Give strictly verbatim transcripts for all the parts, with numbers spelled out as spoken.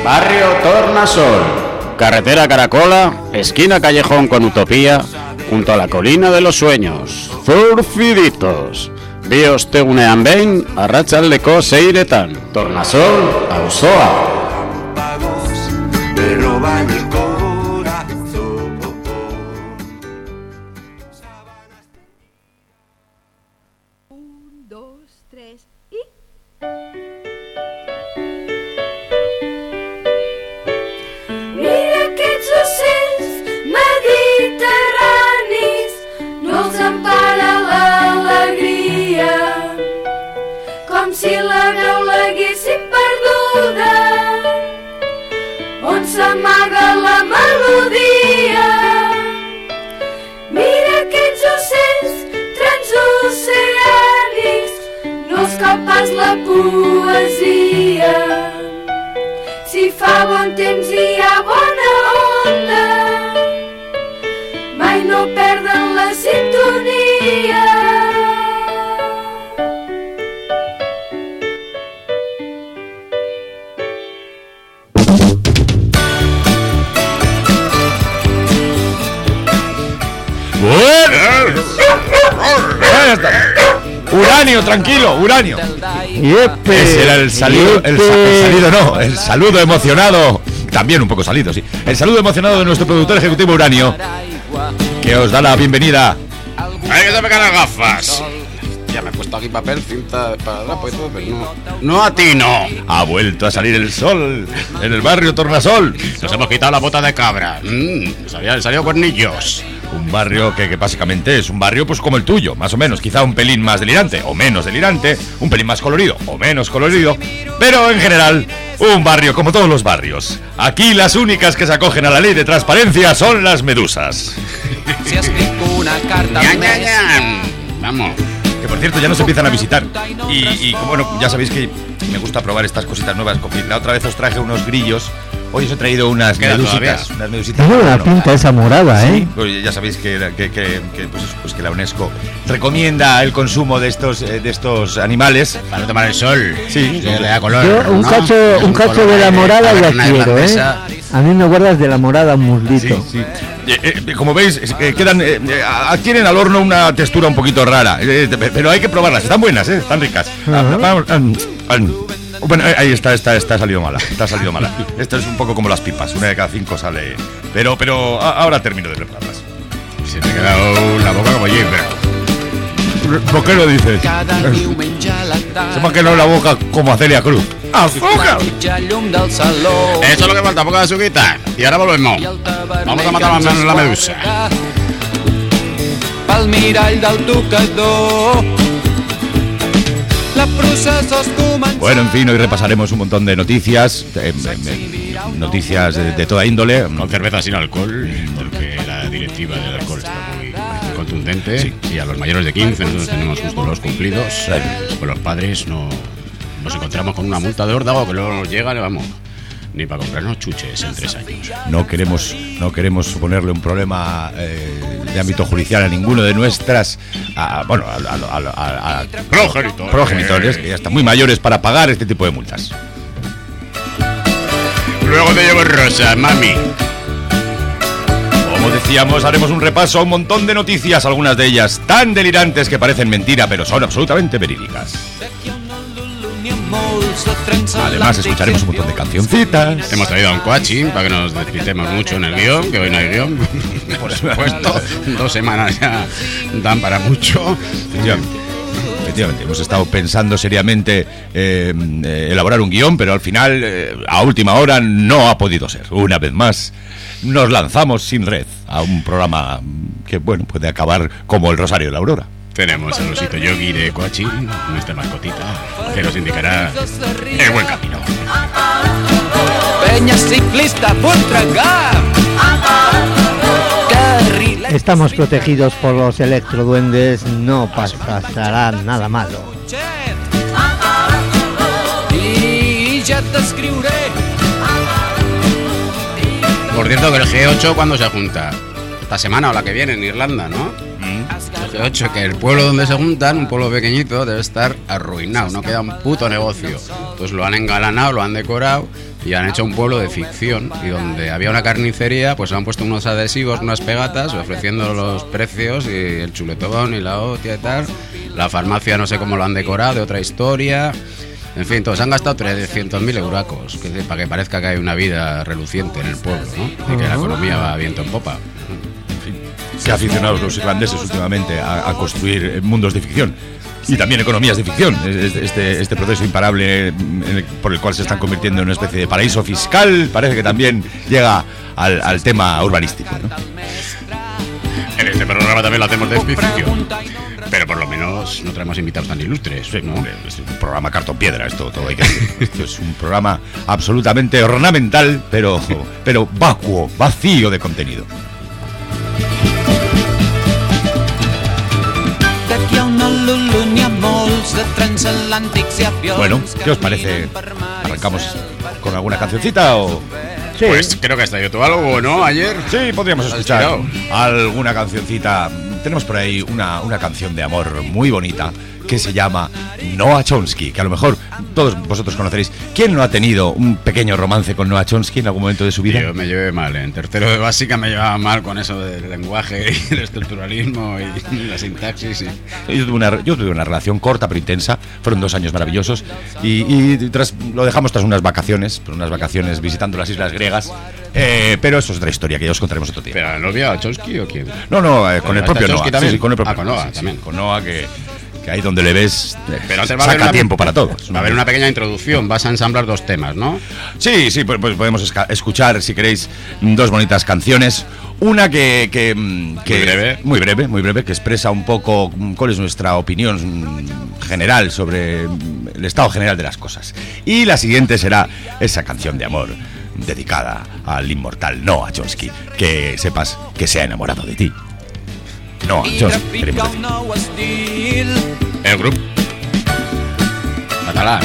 Barrio Tornasol, carretera Caracola, esquina Callejón con Utopía, junto a la colina de los sueños. Zurfiditos. Bios teunean behin, arratsaldeko seiretan. Tornasol, auzoa. Me roban el corazón. Un, dos, tres y... Mira aquests ocells mediterranis, no els empara l'alegria, com si la veu l'haguessin perduda, on s'amaga la melodia. Mira aquests ocells transoceànics, no els cal pas la poesia. Si fa bon temps i hi ha bona onda, mai no perden la sintonia. Uranio, tranquilo, Uranio. Yepe, Ese era el salido, el, sa- el salido no, el saludo emocionado, también un poco salido, sí. El saludo emocionado de nuestro productor ejecutivo Uranio, que os da la bienvenida. Hay que sacar las gafas. Ya me he puesto aquí papel, cinta para trapo y todo, pero no. No a ti, no. Ha vuelto a salir el sol en el barrio Tornasol. Nos hemos quitado la bota de cabra. Mmm, salían salido cuernillos. Un barrio que, que básicamente es un barrio pues como el tuyo, más o menos, quizá un pelín más delirante o menos delirante, un pelín más colorido o menos colorido, pero en general un barrio como todos los barrios. Aquí las únicas que se acogen a la ley de transparencia son las medusas. Si escric una carta Ya, al ya, mes. ya. Vamos. Que por cierto ya nos empiezan a visitar. Y, y bueno, ya sabéis que me gusta probar estas cositas nuevas. La otra vez os traje unos grillos. Hoy os he traído unas Queda medusitas. todavía. Unas medusitas. Tiene una Bueno, pinta esa morada, ¿eh? sí, pues ya sabéis que, que, que, que, pues, pues que la UNESCO recomienda el consumo de estos, eh, de estos animales. Para no tomar el sol. Sí. Que le da color. Yo un ¿no? cacho, Es un cacho color de la morada ya taberna quiero, ¿eh? irlandesa. A mí me guardas de la morada un muslito. Sí, sí. Eh, eh, como veis, es- eh, quedan, eh, eh, adquieren al horno una textura un poquito rara, eh, eh, pero hay que probarlas. Están buenas, eh, están ricas. Ah, Ajá. vamos, ah, ah, bueno, eh, ahí está, está, está salido mala, está salido mala. Esto es un poco como las pipas, una de cada cinco sale. Pero, pero a- ahora termino de prepararlas. Se te ha quedado la boca como Gilbert. ¿Por qué lo dices? Cada diumenge a la tarda. Se me ha quedado la boca como a Celia Cruz. ¡Azúcar! Mitja llum del saló. Eso es lo que falta, poca de azuquita. Y ahora volvemos. I el taverner Vamos a matar que ens más la medusa. esquadra pel mirall del tocador. La processó es comença. Bueno, en fin, hoy repasaremos un montón de noticias, eh, eh, eh, noticias de, de toda índole. Con cerveza sin alcohol, porque la directiva del alcohol está muy, muy contundente. Sí. Y a los mayores de quince, nosotros tenemos justo los cumplidos. Pues los padres no nos encontramos con una multa de órdago que luego nos llega, le vamos, ni para comprarnos chuches en tres años. No queremos, no queremos suponerle un problema eh, de ámbito judicial a ninguno de nuestras, a- bueno, a, a- a- a- a- Progenitores. progenitores, que ya están muy mayores para pagar este tipo de multas. Luego te llevo rosas, mami. Como decíamos, haremos un repaso a un montón de noticias, algunas de ellas tan delirantes que parecen mentira, pero son absolutamente verídicas. Además, escucharemos un montón de cancioncitas. Hemos traído a un coaching para que nos despistemos mucho en el guión, que hoy no hay guión. Por supuesto, dos semanas ya dan para mucho. Efectivamente. Efectivamente, hemos estado pensando seriamente eh, eh, elaborar un guión, pero al final, eh, a última hora, no ha podido ser. Una vez más, nos lanzamos sin red a un programa que, bueno, puede acabar como el Rosario de la Aurora. Tenemos al osito yogi de coaching, nuestra mascotita, que nos indicará el buen camino. Penya ciclista Voltregà. Carril Estamos protegidos por los electroduendes, no pasará nada malo. i ja t'escriuré. Por cierto, que el G ocho, ¿cuándo se junta? Esta semana o la que viene en Irlanda, ¿no? El G ocho, que el pueblo donde se juntan, un pueblo pequeñito, debe estar arruinado, no queda un puto negocio. Entonces lo han engalanado, lo han decorado y han hecho un pueblo de ficción, y donde había una carnicería pues han puesto unos adhesivos, unas pegatas ofreciendo los precios y el chuletón y la hostia y tal. La farmacia no sé cómo lo han decorado, de otra historia. En fin, todos han gastado trescientos mil euracos, que es para que parezca que hay una vida reluciente en el pueblo, ¿no? Y que la economía va viento en popa. En fin, qué aficionados los irlandeses últimamente a, a construir mundos de ficción. Y también economías de ficción. Este, este proceso imparable en el, por el cual se están convirtiendo en una especie de paraíso fiscal, parece que también llega al, al tema urbanístico, ¿no? En este programa también lo hacemos de ficción, pero por lo menos no traemos invitados tan ilustres, ¿no? Es un programa cartón piedra, esto todo hay que decir. Esto es un programa absolutamente ornamental, pero, pero vacuo, vacío de contenido. Bueno, ¿qué os parece? ¿Arrancamos con alguna cancioncita o...? Sí. Pues creo que has traído tú algo, ¿no? Ayer. Sí, podríamos escuchar alguna cancioncita. Tenemos por ahí una, una canción de amor muy bonita que se llama Noah Chomsky, que a lo mejor todos vosotros conoceréis. ¿Quién no ha tenido un pequeño romance con Noah Chomsky en algún momento de su vida? Yo me llevé mal, en tercero de básica me llevaba mal con eso del lenguaje y el estructuralismo y la sintaxis. Y... Yo, tuve una, yo tuve una relación corta pero intensa, fueron dos años maravillosos y, y tras, lo dejamos tras unas vacaciones, unas vacaciones visitando las islas griegas, eh, pero eso es otra historia que ya os contaremos otro día. ¿Pero la novia Chomsky o quién? No, no, eh, con el propio Noah. Sí, sí, con el propio ah, con Noah, sí, sí, también. Con Noah que... que ahí donde le ves pero saca va a haber una, tiempo para todos. Va a haber una pequeña introducción, vas a ensamblar dos temas, ¿no? Sí, sí, pues, pues podemos esca- escuchar, si queréis, dos bonitas canciones. Una que, que, que muy breve. muy breve, muy breve, que expresa un poco cuál es nuestra opinión general sobre el estado general de las cosas. Y la siguiente será esa canción de amor dedicada al inmortal Noah Chomsky, que sepas que se ha enamorado de ti. No, Chomsky, queremos decir. El grupo catalán.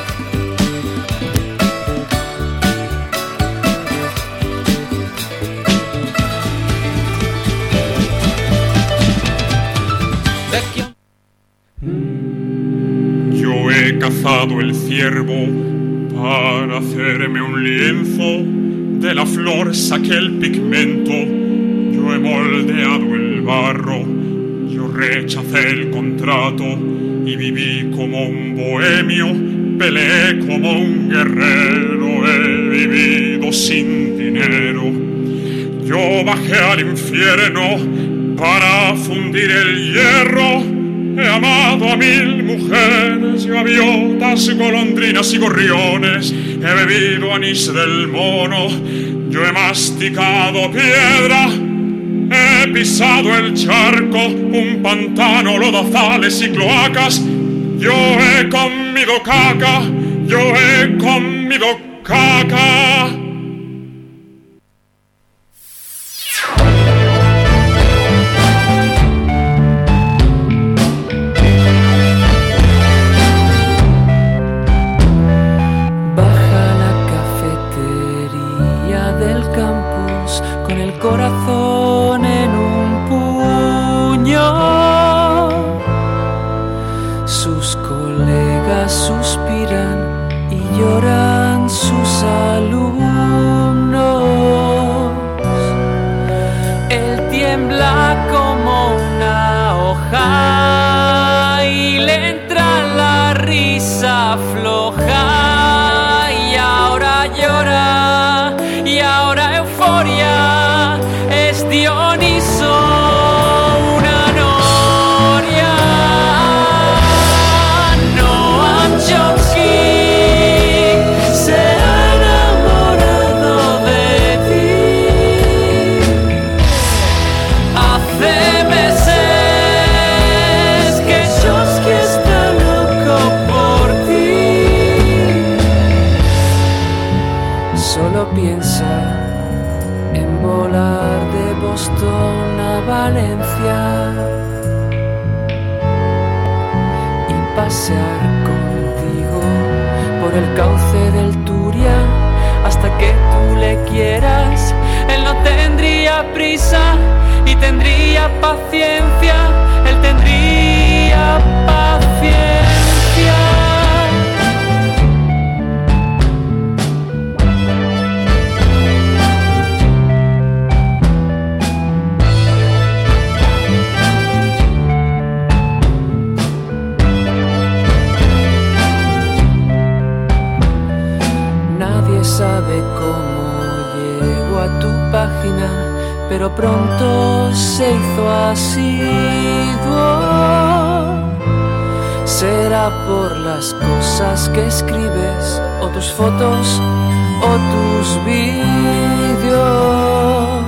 Yo he cazado el ciervo para hacerme un lienzo, de la flor saqué el pigmento, yo he moldeado el barro, yo rechacé el contrato y viví como un bohemio, peleé como un guerrero, he vivido sin dinero. Yo bajé al infierno para fundir el hierro, he amado a mil mujeres, gaviotas, golondrinas y gorriones, he bebido anís del mono, yo he masticado piedra, he pisado el charco, un pantano, lodazales y cloacas, yo he comido caca, yo he comido caca. Corazón en un puño, sus colegas suspiran y lloran sus alumnos. Él tiembla como una hoja y le entra la risa floja, y ahora llora y ahora euforia. Dioniso, una noria, Noam Chomsky se ha enamorado de ti. Hace meses que Chomsky está loco por ti. Solo piensa en volar de Boston a Valencia y pasear contigo por el cauce del Turia hasta que tú le quieras. Él no tendría prisa y tendría paciencia, él tendría paciencia. sabe cómo llegó a tu página, pero pronto se hizo asiduo. Será por las cosas que escribes, o tus fotos, o tus vídeos.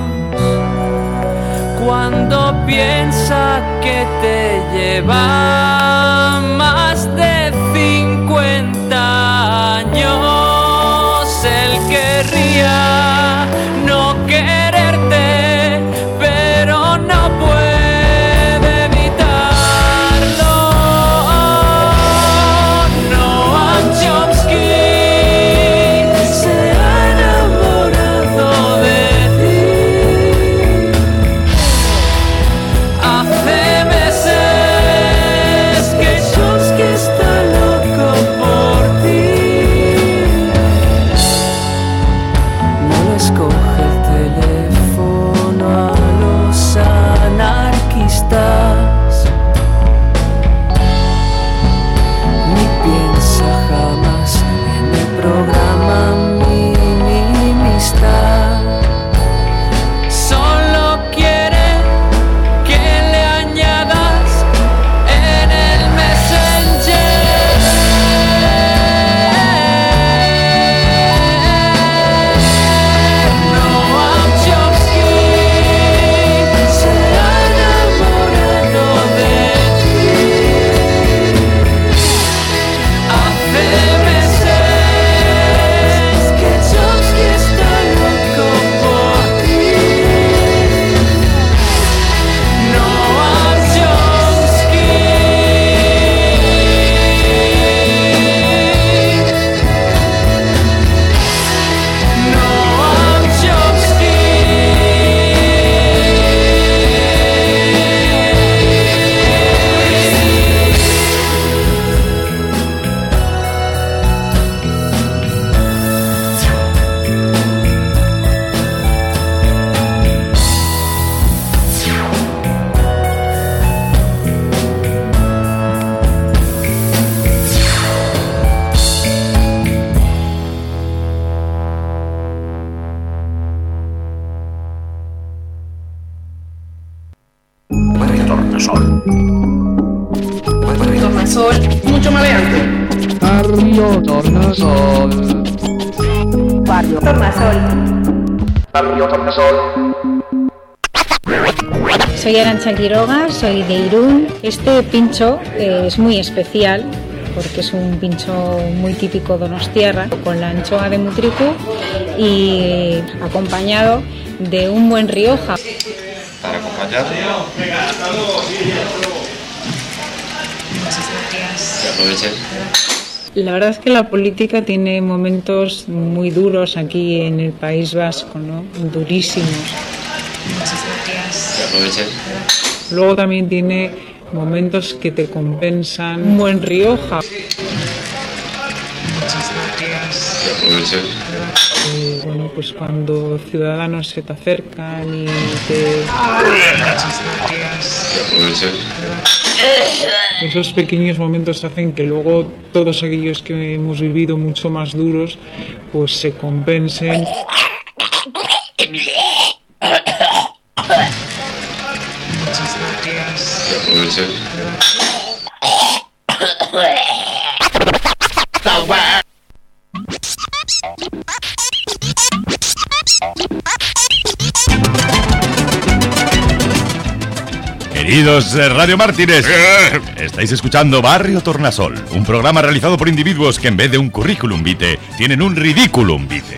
Cuando piensa que te lleva más de cincuenta años, él querría no quererte, pero no puede evitarlo. Noam Chomsky se ha enamorado de ti. Hace meses que Chomsky está loco por ti. No les coge el teléfono a los anarquistas, ni piensa jamás en el programa minimista. Solo quiere que le añadas en el Messenger. Noam Chomsky se ha enamorado de ti. Hace meses que Chomsky está loco por ti. Noam Chomsky. Noam Chomsky. Tornasol, mucho maleante. Barrio Tornasol. Barrio Tornasol. Barrio Tornasol. Soy Arantxa Quiroga, soy de Irún. Este pincho eh, es muy especial porque es un pincho muy típico donostiarra, con la anchoa de Mutriku y acompañado de un buen Rioja. Para acompañar. Que aprovechen. La verdad es que la política tiene momentos muy duros aquí en el País Vasco, ¿no? Durísimos. Que aprovechen. Luego también tiene momentos que te compensan. Un buen Rioja. Que aprovechen. Eh, bueno, pues cuando ciudadanos se te acercan y te... Que aprovechen. Esos pequeños momentos hacen que luego todos aquellos que hemos vivido mucho más duros, pues se compensen. Que aprovechen. Queridos eh, Radio Mártires, estáis escuchando Barrio Tornasol, un programa realizado por individuos que en vez de un currículum vitae tienen un ridiculum vitae.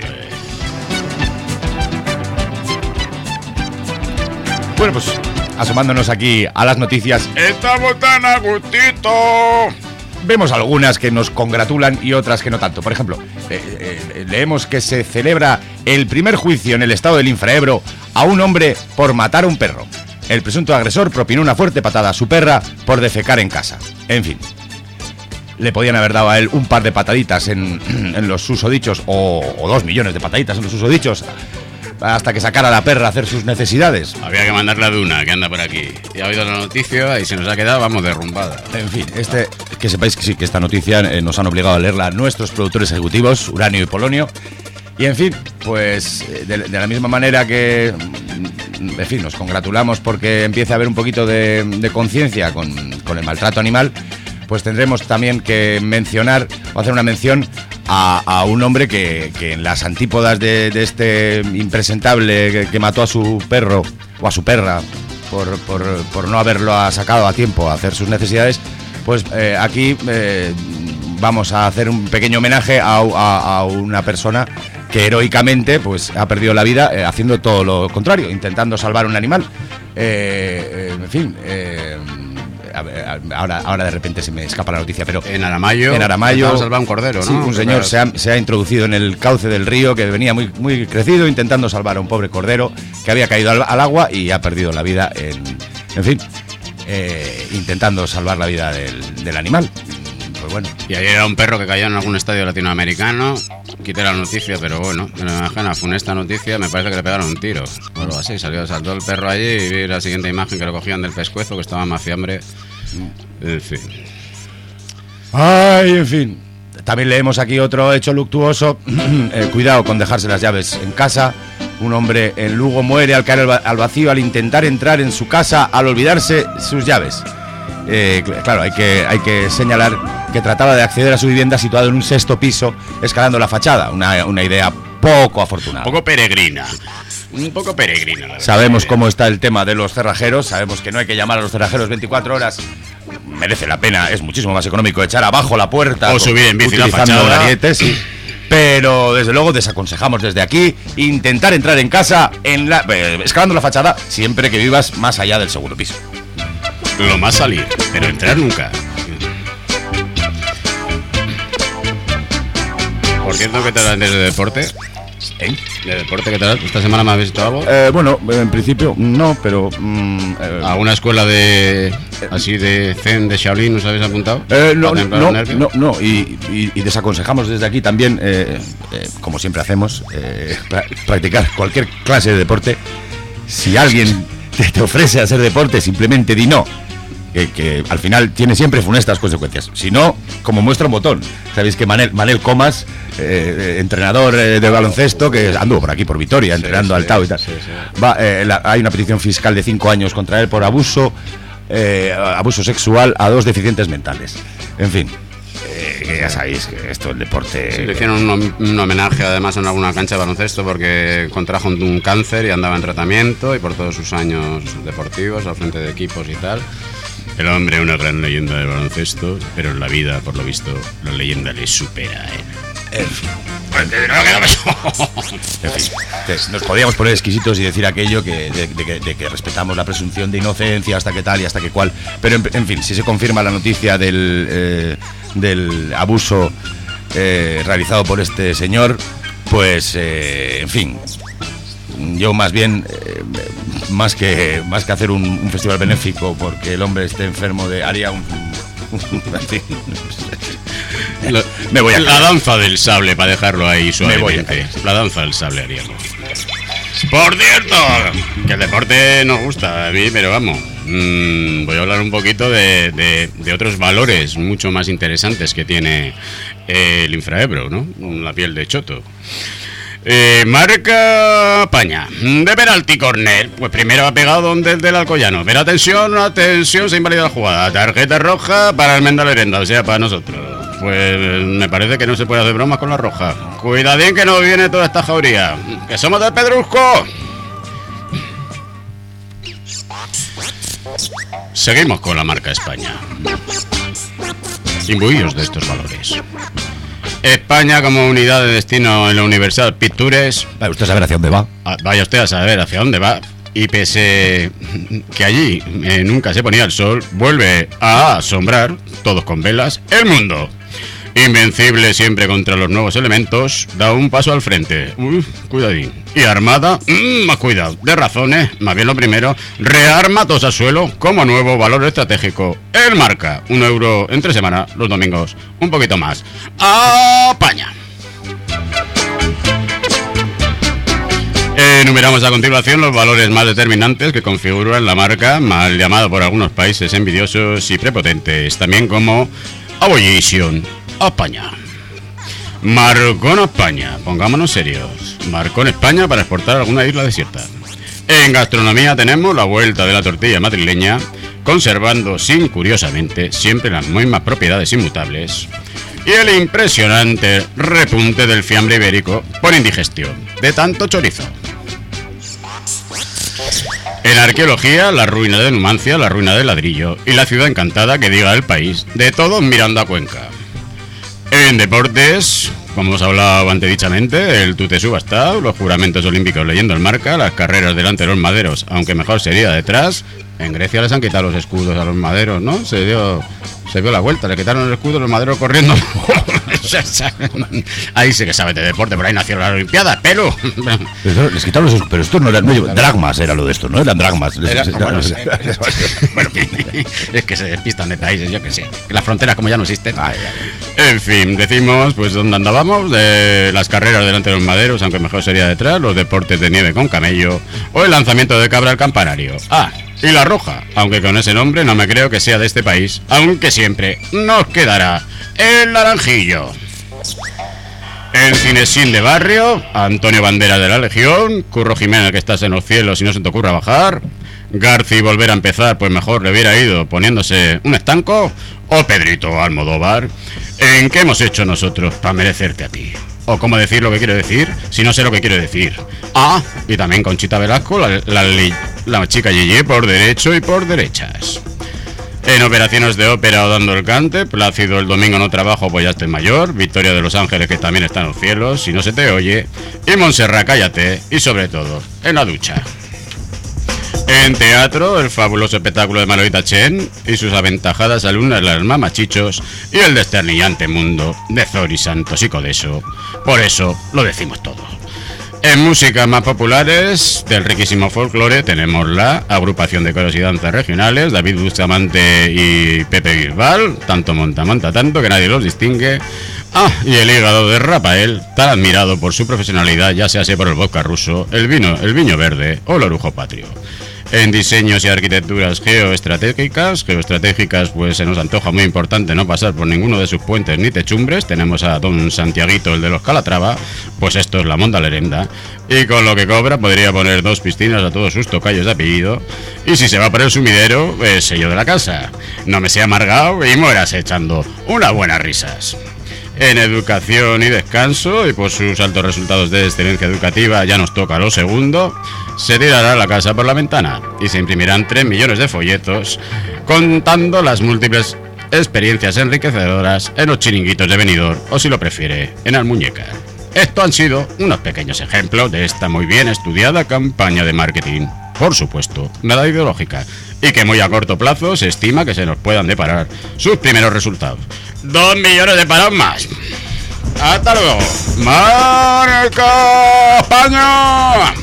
Bueno, pues asomándonos aquí a las noticias, estamos tan a gustito. Vemos algunas que nos congratulan y otras que no tanto. Por ejemplo, eh, eh, leemos que se celebra el primer juicio en el estado del Infraebro a un hombre por matar a un perro. El presunto agresor propinó una fuerte patada a su perra por defecar en casa. En fin, le podían haber dado a él un par de pataditas en, en los susodichos, o, o dos millones de pataditas en los susodichos, hasta que sacara a la perra a hacer sus necesidades. Había que mandarle a Duna, que anda por aquí. Y ha oído la noticia y se nos ha quedado, vamos, derrumbada. En fin, este, que sepáis que sí, que esta noticia eh, nos han obligado a leerla nuestros productores ejecutivos, Uranio y Polonio. Y en fin, pues de, de la misma manera que, en fin, nos congratulamos porque empieza a haber un poquito de, de conciencia con, con el maltrato animal, pues tendremos también que mencionar o hacer una mención a, a un hombre que, que en las antípodas de, de este impresentable que, que mató a su perro o a su perra por, por, por no haberlo sacado a tiempo a hacer sus necesidades, pues eh, aquí eh, vamos a hacer un pequeño homenaje a, a, a una persona que heroicamente pues ha perdido la vida eh, haciendo todo lo contrario, intentando salvar un animal. Eh, eh, en fin, eh, a ver, ahora, ahora de repente se me escapa la noticia, pero en Aramayo, en Aramayo salvar un cordero, ¿no? Sí, un señor se ha, se ha introducido en el cauce del río que venía muy, muy crecido, intentando salvar a un pobre cordero que había caído al, al agua y ha perdido la vida en, en fin, eh, intentando salvar la vida del, del animal. Pues bueno. Y ayer era un perro que cayó en algún estadio latinoamericano. Quité la noticia, pero bueno, me imagino, fue esta noticia, me parece que le pegaron un tiro o algo así. Salió, saltó el perro allí y vi la siguiente imagen que lo cogían del pescuezo, que estaba más fiambre. En fin. Ay, en fin. También leemos aquí otro hecho luctuoso. eh, cuidado con dejarse las llaves en casa. Un hombre en Lugo muere al caer al vacío al intentar entrar en su casa al olvidarse sus llaves. Eh, claro, hay que, hay que señalar que trataba de acceder a su vivienda situado en un sexto piso, escalando la fachada. Una, una idea poco afortunada. Un poco peregrina. Un poco peregrina. La sabemos cómo está el tema de los cerrajeros. Sabemos que no hay que llamar a los cerrajeros veinticuatro horas. Merece la pena, es muchísimo más económico echar abajo la puerta o subir en bici la fachada, arietes, sí. Pero desde luego desaconsejamos desde aquí intentar entrar en casa en la, eh, escalando la fachada siempre que vivas más allá del segundo piso. Lo más salir, pero entrar nunca. Por cierto, ¿qué tal desde deporte? ¿Eh? ¿De deporte qué tal? ¿Esta semana me has visto algo? Eh, bueno, en principio no, pero... Mm, eh, ¿a una escuela de... así de Zen, de Shaolin, os habéis apuntado? Eh, no, no, no, no, y, y, y desaconsejamos desde aquí también, eh, eh, como siempre hacemos, eh, practicar cualquier clase de deporte. Si alguien te, te ofrece hacer deporte, simplemente di no. Que, que al final tiene siempre funestas consecuencias. Si no, como muestra un botón. Sabéis que Manel, Manel Comas, eh, entrenador eh, de baloncesto, que anduvo por aquí, por Vitoria, sí, entrenando sí, al Tau y tal. Sí, sí. Va, eh, la, hay una petición fiscal de cinco años contra él por abuso, eh, abuso sexual a dos deficientes mentales. En fin. Eh, que ya sabéis que esto, el deporte... Sí, le hicieron un, un homenaje además en alguna cancha de baloncesto porque contrajo un cáncer y andaba en tratamiento, y por todos sus años deportivos al frente de equipos y tal. El hombre, una gran leyenda del baloncesto, pero en la vida, por lo visto, la leyenda le supera a él. En fin. En fin, nos podíamos poner exquisitos y decir aquello que de, de, de que respetamos la presunción de inocencia hasta que tal y hasta que cual, pero en, en fin, si se confirma la noticia del, eh, del abuso eh, realizado por este señor, pues eh, en fin, yo más bien eh, más que más que hacer un, un festival benéfico porque el hombre esté enfermo, de haría un, un La, me voy a la danza del sable, para dejarlo ahí suavemente. La danza del sable haríamos. Por cierto, que el deporte nos gusta a mí, pero vamos, mmm, voy a hablar un poquito de, de, de otros valores mucho más interesantes que tiene el infraebro, ¿no? La piel de choto. Eh, marca Paña de penalti corner. Pues primero ha pegado donde el del Alcoyano. Pero atención, atención, se invalida la jugada. Tarjeta roja para el Mendalerenda, o sea, para nosotros. Pues me parece que no se puede hacer bromas con la roja. Cuidadín que nos viene toda esta jauría. Que somos del Pedrusco. Seguimos con la marca España, imbuidos de estos valores. España como unidad de destino en la Universal Pictures. Vaya usted a saber hacia dónde va. Vaya usted a saber hacia dónde va. Y pese que allí eh, nunca se ponía el sol, vuelve a asombrar, todos con velas, el mundo. Invencible siempre contra los nuevos elementos, da un paso al frente. Uy, cuidadín. Y Armada, mmm, más cuidado, de razones, más bien lo primero, rearma todos al suelo como nuevo valor estratégico. El marca, un euro entre semana, los domingos, un poquito más. ¡Apaña! Enumeramos a continuación los valores más determinantes que configuran la marca, mal llamada por algunos países envidiosos y prepotentes, también como Abolition, España. Marcó en España, pongámonos serios. Marcó en España para exportar a alguna isla desierta. En gastronomía tenemos la vuelta de la tortilla madrileña, conservando sin curiosamente siempre las mismas propiedades inmutables, y el impresionante repunte del fiambre ibérico por indigestión de tanto chorizo. En arqueología, la ruina de Numancia, la ruina del ladrillo y la ciudad encantada que diga el país, de todos mirando a Cuenca. En deportes, como hemos hablado antedichamente, el tute subastado, los juramentos olímpicos leyendo el marca, las carreras delante de los maderos, aunque mejor sería detrás. En Grecia les han quitado los escudos a los maderos, ¿no? Se dio, se dio la vuelta, le quitaron el escudo a los maderos corriendo. Ahí sí que sabes de deporte, por ahí nació la Olimpiada, pero... pero les quitaron los escudos, pero esto no eran... No, dragmas era lo de esto, ¿no? Eran dragmas. Era, les, bueno, les, bueno, es que se despistan de países, yo que sé. Que las fronteras como ya no existen. Ay, ay. En fin, decimos, pues, ¿dónde andábamos? De las carreras delante de los maderos, aunque mejor sería detrás, los deportes de nieve con camello, o el lanzamiento de cabra al campanario. Ah, y la roja, aunque con ese nombre no me creo que sea de este país, aunque siempre nos quedará el naranjillo. En Cinesín de barrio, Antonio Bandera de la Legión, Curro Jiménez que estás en los cielos y no se te ocurra bajar, Garci volver a empezar, pues mejor le hubiera ido poniéndose un estanco, o Pedrito Almodóvar. ¿En qué hemos hecho nosotros para merecerte a ti? O cómo decir lo que quiero decir, si no sé lo que quiero decir. Ah, y también Conchita Velasco, la, la, la chica Yeye por derecho y por derechas. En operaciones de ópera o dando el cante, Plácido el domingo no trabajo, pues ya estoy mayor, Victoria de los Ángeles que también está en los cielos, si no se te oye, y Montserrat cállate, y sobre todo, en la ducha. En teatro, el fabuloso espectáculo de Margarita Chen y sus aventajadas alumnas las mamachichos y el desternillante mundo de Zori Santos y Codeso. Por eso lo decimos todo. En músicas más populares del riquísimo folclore tenemos la agrupación de coros y danzas regionales, David Bustamante y Pepe Bisbal, tanto monta, monta tanto que nadie los distingue. Ah, y el hígado de Rafael, tan admirado por su profesionalidad, ya sea por el vodka ruso, el vino, el viño verde o el orujo patrio. En diseños y arquitecturas geoestratégicas, geoestratégicas pues se nos antoja muy importante no pasar por ninguno de sus puentes ni techumbres. Tenemos a don Santiaguito, el de los Calatrava, pues esto es la Monda Lerenda, y con lo que cobra podría poner dos piscinas a todos sus tocayos de apellido, y si se va por el sumidero, es sello de la casa. No me sea amargado y mueras echando unas buenas risas. En educación y descanso, y por sus altos resultados de excelencia educativa ya nos toca lo segundo, se tirará la casa por la ventana y se imprimirán tres millones de folletos contando las múltiples experiencias enriquecedoras en los chiringuitos de Benidorm, o si lo prefiere, en Almuñécar. Estos han sido unos pequeños ejemplos de esta muy bien estudiada campaña de marketing, por supuesto, nada ideológica, y que muy a corto plazo se estima que se nos puedan deparar sus primeros resultados. Dos millones de parados más. ¡Hasta luego! ¡Marca España!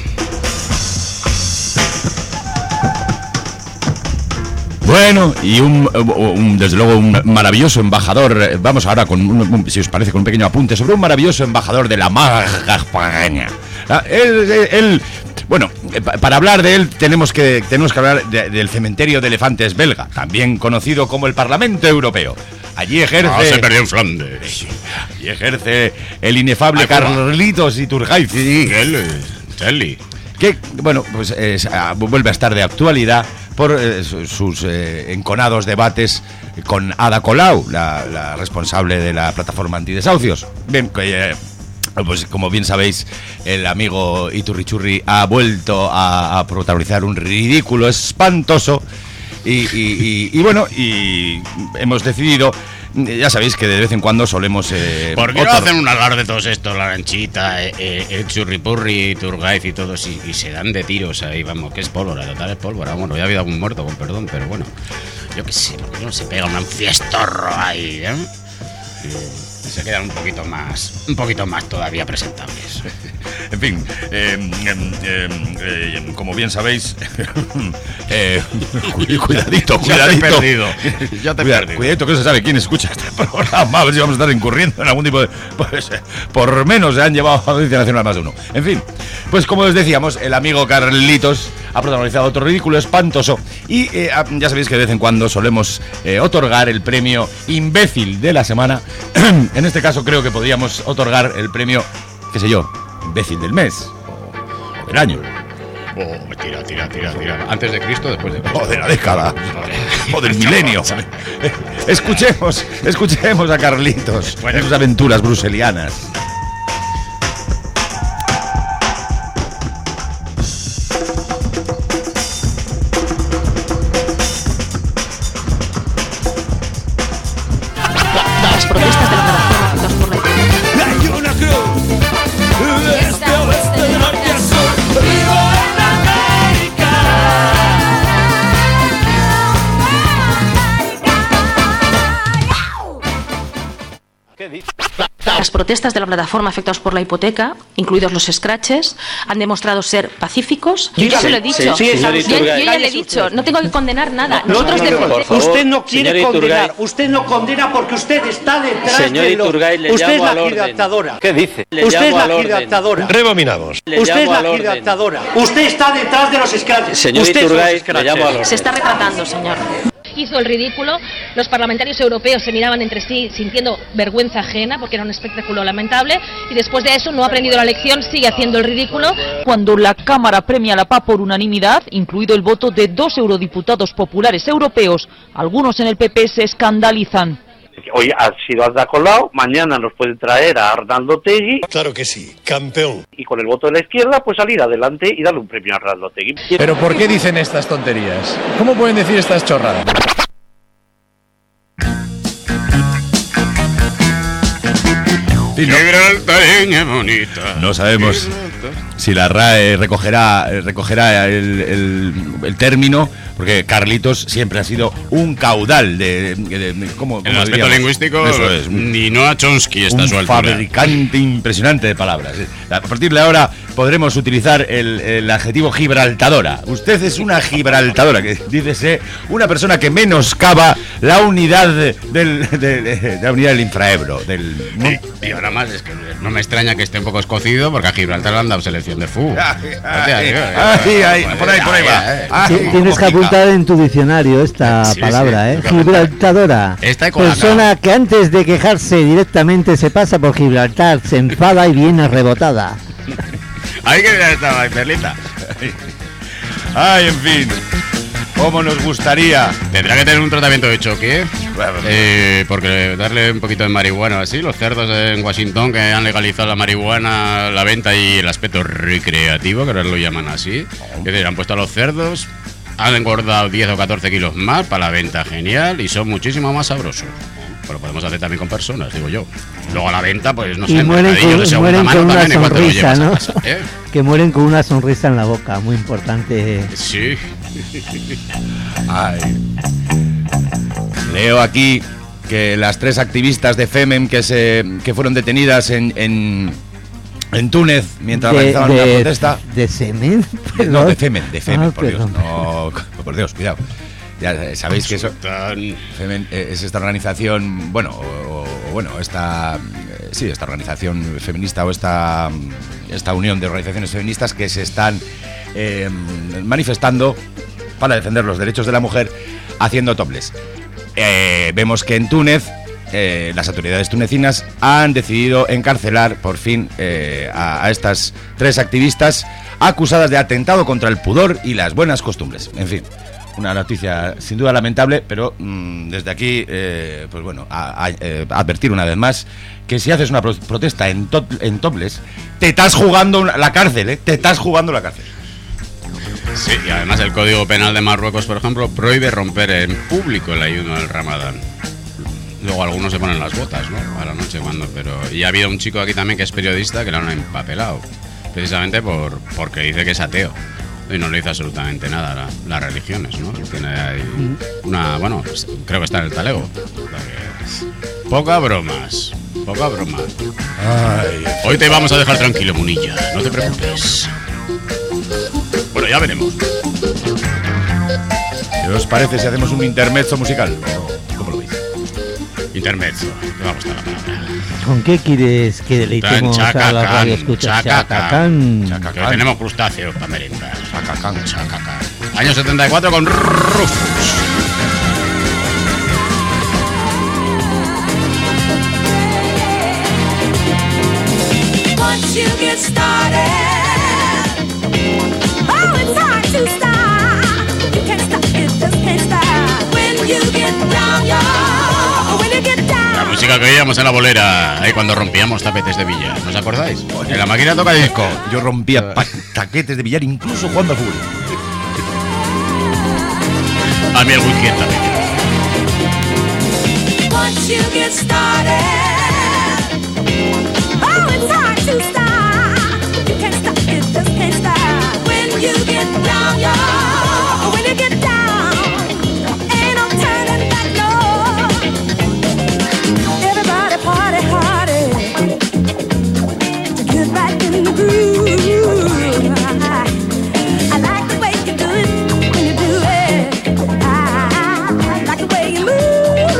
Bueno, y un, un, desde luego un maravilloso embajador. Vamos ahora con, un, si os parece, con un pequeño apunte sobre un maravilloso embajador de la Marca España. Él, él, él, bueno, para hablar de él tenemos que, tenemos que hablar de, del cementerio de elefantes belga, también conocido como el Parlamento Europeo. Allí ejerce... Ah, se perdió en Flandes. Allí ejerce el inefable Carlitos Iturgaiz. Charlie. Que, bueno, pues eh, vuelve a estar de actualidad por eh, sus eh, enconados debates con Ada Colau, la, la responsable de la plataforma antidesahucios. Bien, eh, pues como bien sabéis, el amigo Iturrichurri ha vuelto a, a protagonizar un ridículo espantoso. Y, y, y, y bueno, y hemos decidido, ya sabéis que de vez en cuando solemos... Eh, ¿Por qué no hacen un alarde de todos estos, la Aranchita, eh, eh, el Churripurri, Turgaiz y todos, y, y se dan de tiros ahí, vamos, que es pólvora, total es pólvora, bueno, ya ha habido algún muerto, con perdón, pero bueno, yo qué sé, ¿por qué no se pega un fiestorro ahí, eh? Y se quedan un poquito más, un poquito más todavía presentables. En fin, eh, eh, eh, como bien sabéis, eh, cuidadito, cuidadito. Ya te he perdido. Ya te he Cuidado, perdido. Cuidadito, que no se sabe quién escucha este programa. A ver si vamos a estar incurriendo en algún tipo de... Pues, eh, por menos se han llevado a Audiencia Nacional más de uno. En fin, pues como les decíamos, el amigo Carlitos ha protagonizado otro ridículo espantoso. Y eh, ya sabéis que de vez en cuando solemos eh, otorgar el premio imbécil de la semana En este caso creo que podríamos otorgar el premio, qué sé yo, imbécil del mes o, o del año. Oh, tira, tira, tira, tira. ¿Antes de Cristo o después de Cristo? O de la década. O del milenio. Escuchemos, escuchemos a Carlitos en sus aventuras bruselianas. Las protestas de la plataforma afectadas por la Hay una cruz este a oeste, de norte a sur. Vivo en América. ¿Qué dice? Las protestas de la plataforma afectados por la hipoteca, incluidos los scratches, han demostrado ser pacíficos. Yo ya se lo he dicho. Sí, sí, yo, yo ya le he dicho. No tengo que condenar nada. Nosotros no, no, no, por favor, usted no quiere condenar. Usted no condena porque usted está detrás señor de los... Iturgaiz, le usted es la gigantadora. ¿Qué dice? Le usted es la gigantadora. Rebominamos. Usted es la gigantadora. Usted está detrás de los scratches. Señor usted Iturgaiz, le llamo al orden. Se está retratando, señor. Hizo el ridículo, los parlamentarios europeos se miraban entre sí sintiendo vergüenza ajena porque era un espectáculo lamentable y después de eso no ha aprendido la lección, sigue haciendo el ridículo. Cuando la Cámara premia la paz por unanimidad, incluido el voto de dos eurodiputados populares europeos, algunos en el P P se escandalizan. Hoy ha sido Ada Colau, mañana nos puede traer a Arnaldo Otegi. Claro que sí, campeón. Y con el voto de la izquierda, pues salir adelante y darle un premio a Arnaldo Otegi. ¿Pero por qué dicen estas tonterías? ¿Cómo pueden decir estas chorradas? Gibraltareña bonita. No sabemos si la R A E recogerá, recogerá el, el, el término, porque Carlitos siempre ha sido un caudal de... de, de ¿cómo, en cómo el aspecto diríamos? lingüístico, Eso es, ni Noah Chomsky está a su un altura. fabricante impresionante de palabras. A partir de ahora podremos utilizar el, el adjetivo gibraltadora. Usted es una gibraltadora, que dícese una persona que menoscaba la unidad del, de, de, de la unidad del infraebro. Del, ¿no? y, y ahora más, es que no me extraña que esté un poco escocido porque a Gibraltar le han dado selección de fútbol. Ay, ay, ay, por ahí, por ahí va. Tienes que apuntar en tu diccionario esta sí, palabra, sí, ¿eh? Gibraltadora. Persona que antes de quejarse directamente se pasa por Gibraltar, se enfada y viene rebotada. Hay que mirar esta ahí, Perlita. Ay, en fin. ¿Cómo nos gustaría? Tendrá que tener un tratamiento de choque, eh, porque darle un poquito de marihuana así. Los cerdos en Washington que han legalizado la marihuana, la venta y el aspecto recreativo, que ahora lo llaman así. Que decir, han puesto a los cerdos, han engordado diez o catorce kilos más para la venta, genial, y son muchísimo más sabrosos. Pero podemos hacer también con personas, digo yo. Luego a la venta, pues no sé, y mueren con, de mueren con una también, sonrisa, ¿no? Casa, ¿eh? Que mueren con una sonrisa en la boca, muy importante. Sí. Ay. Leo aquí que las tres activistas de FEMEN que se que fueron detenidas en, en, en Túnez mientras de, realizaban de, una protesta. ¿De SEMEN? No, de FEMEN, de FEMEN, ah, por perdón. Dios. No, por Dios, cuidado. Ya sabéis que eso FEMEN es esta organización, bueno, o, o, bueno, esta sí, esta organización feminista o esta esta unión de organizaciones feministas que se están eh, manifestando para defender los derechos de la mujer haciendo topless. Eh, vemos que en Túnez eh, las autoridades tunecinas han decidido encarcelar por fin eh, a, a estas tres activistas acusadas de atentado contra el pudor y las buenas costumbres. En fin, una noticia sin duda lamentable, pero mmm, desde aquí, eh, pues bueno, a, a, eh, advertir una vez más que si haces una pro- protesta en, top, en topless, te estás jugando una, la cárcel, ¿eh? Te estás jugando la cárcel. Sí, y además el Código Penal de Marruecos, por ejemplo, prohíbe romper en público el ayuno del Ramadán. Luego algunos se ponen las botas, ¿no? A la noche cuando, pero... Y ha habido un chico aquí también que es periodista que lo han empapelado, precisamente por porque dice que es ateo. Y no le dice absolutamente nada a la, las religiones, ¿no? Tiene ahí una... Bueno, creo que está en el talego. Poca bromas, poca broma. Ay, hoy te vamos a dejar tranquilo, Munilla, no te preocupes. Bueno, ya veremos. ¿Qué os parece si hacemos un intermezzo musical? ¿Cómo lo veis? Intermezzo, me va a gustar la palabra. ¿Con qué quieres que deleitemos a la radio escucha? Chacacán. Chacacán. Que tenemos crustáceos para merendar. Chacacán, chacacán. Año setenta y cuatro con Rufus. you get started, oh, it's hard to stop. You can't stop, it just can't stop. When you get down, yo, when you get down. La música que oíamos en la bolera, ahí cuando rompíamos tapetes de billar, ¿no os acordáis? En la máquina toca disco. Yo rompía taquetes de billar incluso jugando al fútbol. A mí el whisky también. Once you get started, oh, it's hard to stop. You can't stop, it just can't stop. When you get down, yo, when you get down, ain't no turning back, no. Everybody party hardy to get back in the groove. I, I like the way you do it when you do it. I, I like the way you move.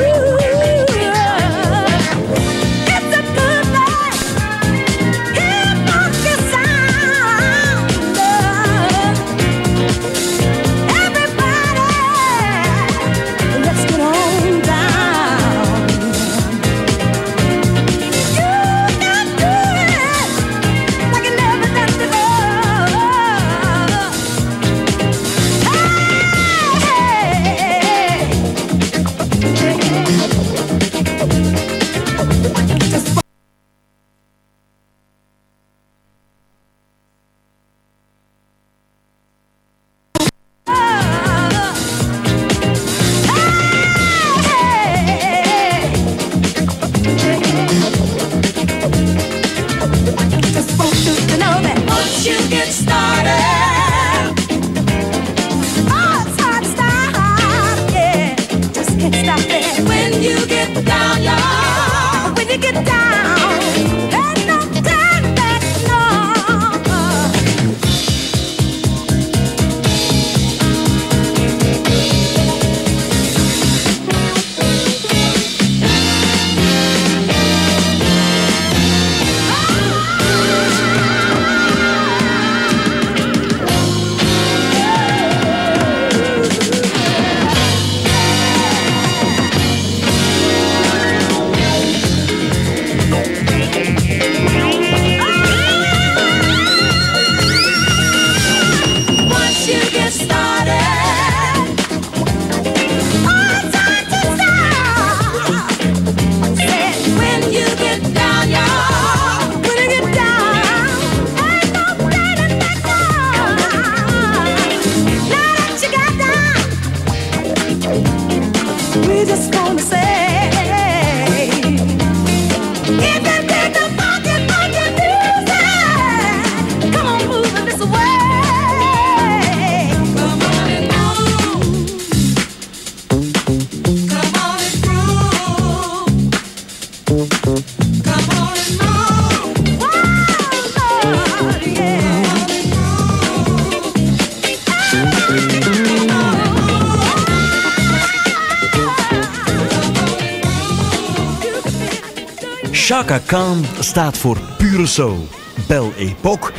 Chaka Khan staat voor pure soul. Belle Époque.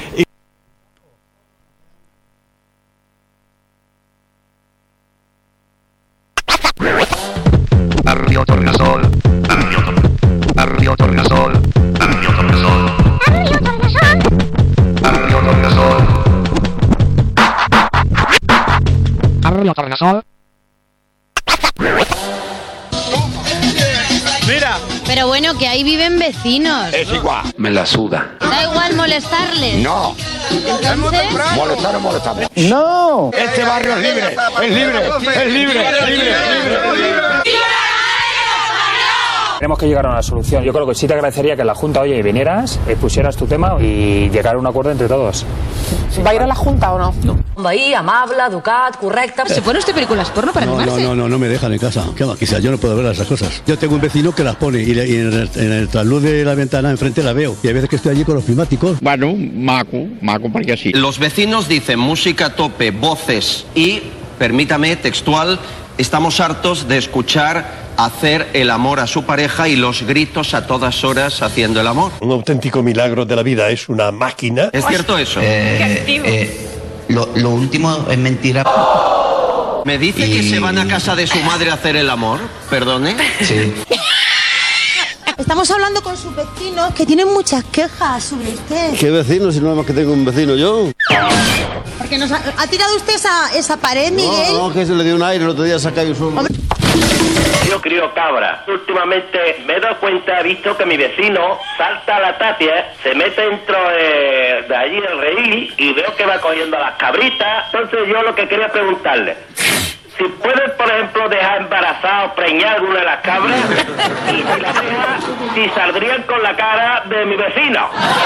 Barrio Tornasol. Barrio Tornasol. Barrio Tornasol. Barrio Tornasol. Barrio Tornasol. Barrio Tornasol. Mira. Pero bueno, que ahí viven vecinos. Es igual. Me la suda. Da igual molestarles. No. Entonces... Molestar o molestamos. No. Este barrio es libre. Es libre. Es libre. Es libre. Es libre. Tenemos que llegar a una solución. Yo creo que sí te agradecería que la Junta, oye, vinieras, expusieras tu tema y llegar a un acuerdo entre todos. ¿Va a ir a la Junta o no? No. Un veí amable, educat, correcte. ¿Se pone usted películas porno para no, animarse? No, no, no, no me dejan en casa. ¿Qué va? Quizás yo no puedo ver esas cosas. Yo tengo un vecino que las pone y, y en, el, en el trasluz de la ventana enfrente la veo. Y hay veces que estoy allí con los prismáticos. Bueno, maco, maco porque así. Los vecinos dicen música a tope, voces y, permítame, textual, estamos hartos de escuchar hacer el amor a su pareja y los gritos a todas horas haciendo el amor. Un auténtico milagro de la vida, es una máquina. ¿Es cierto eso? Eh, eh, lo, lo último es mentira. ¿Me dice y... que se van a casa de su madre a hacer el amor? ¿Perdone? Sí. Estamos hablando con sus vecinos que tienen muchas quejas sobre usted. ¿Qué vecino si no es más que tengo un vecino yo? Porque nos ha, ha tirado usted esa, esa pared, Miguel. No, no, que se le dio un aire, el otro día se ha caído solo. Yo crío cabra. Últimamente me he dado cuenta, he visto que mi vecino salta a la tapia, se mete dentro de, de allí el rehí y veo que va cogiendo a las cabritas. Entonces yo lo que quería preguntarle, si puedes, por ejemplo, dejar embarazada o preñar alguna de las cabras, y si las deja, si saldrían con la cara de mi vecino.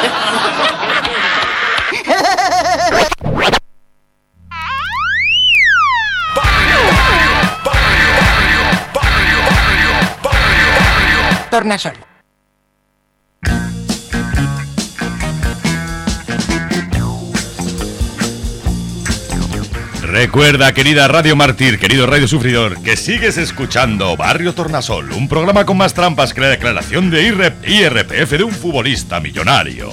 Tornasol. Recuerda, querida Radio Mártir, querido Radio Sufridor, que sigues escuchando Barrio Tornasol, un programa con más trampas que la declaración de I R P F de un futbolista millonario.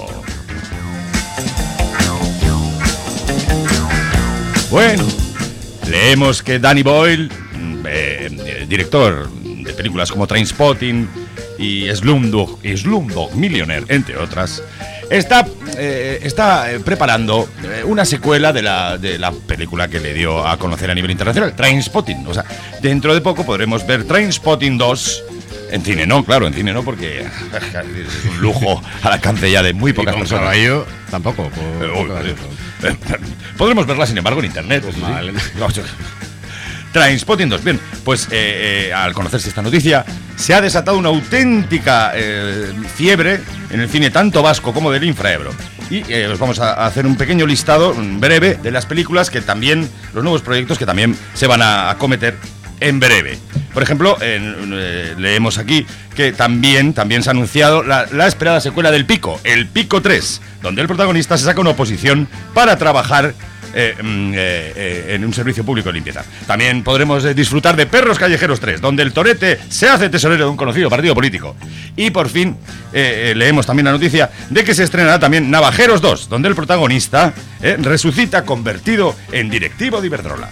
Bueno, leemos que Danny Boyle, eh, eh, director de películas como Trainspotting y Slumdog, y Slumdog Millionaire, entre otras, está, eh, está eh, preparando eh, una secuela de la, de la película que le dio a conocer a nivel internacional, Trainspotting. O sea, dentro de poco podremos ver Trainspotting dos en cine, no, claro, en cine no, porque es un lujo al alcance ya de muy pocas y con personas. Caballo tampoco. Por, eh, oh, eh, eh, podremos verla, sin embargo, en internet. Pues vale. Sí. Trainspotting dos. Bien, pues eh, eh, al conocerse esta noticia, se ha desatado una auténtica eh, fiebre en el cine tanto vasco como del infraebro. Y eh, os vamos a hacer un pequeño listado breve de las películas que también, los nuevos proyectos que también se van a acometer en breve. Por ejemplo, en, eh, leemos aquí que también, también se ha anunciado la, la esperada secuela del Pico, el Pico tres, donde el protagonista se saca una oposición para trabajar Eh, eh, eh, en un servicio público de limpieza. También podremos eh, disfrutar de Perros Callejeros tres, donde el torete se hace tesorero de un conocido partido político. Y por fin eh, eh, leemos también la noticia de que se estrenará también Navajeros dos, donde el protagonista eh, resucita convertido en directivo de Iberdrola.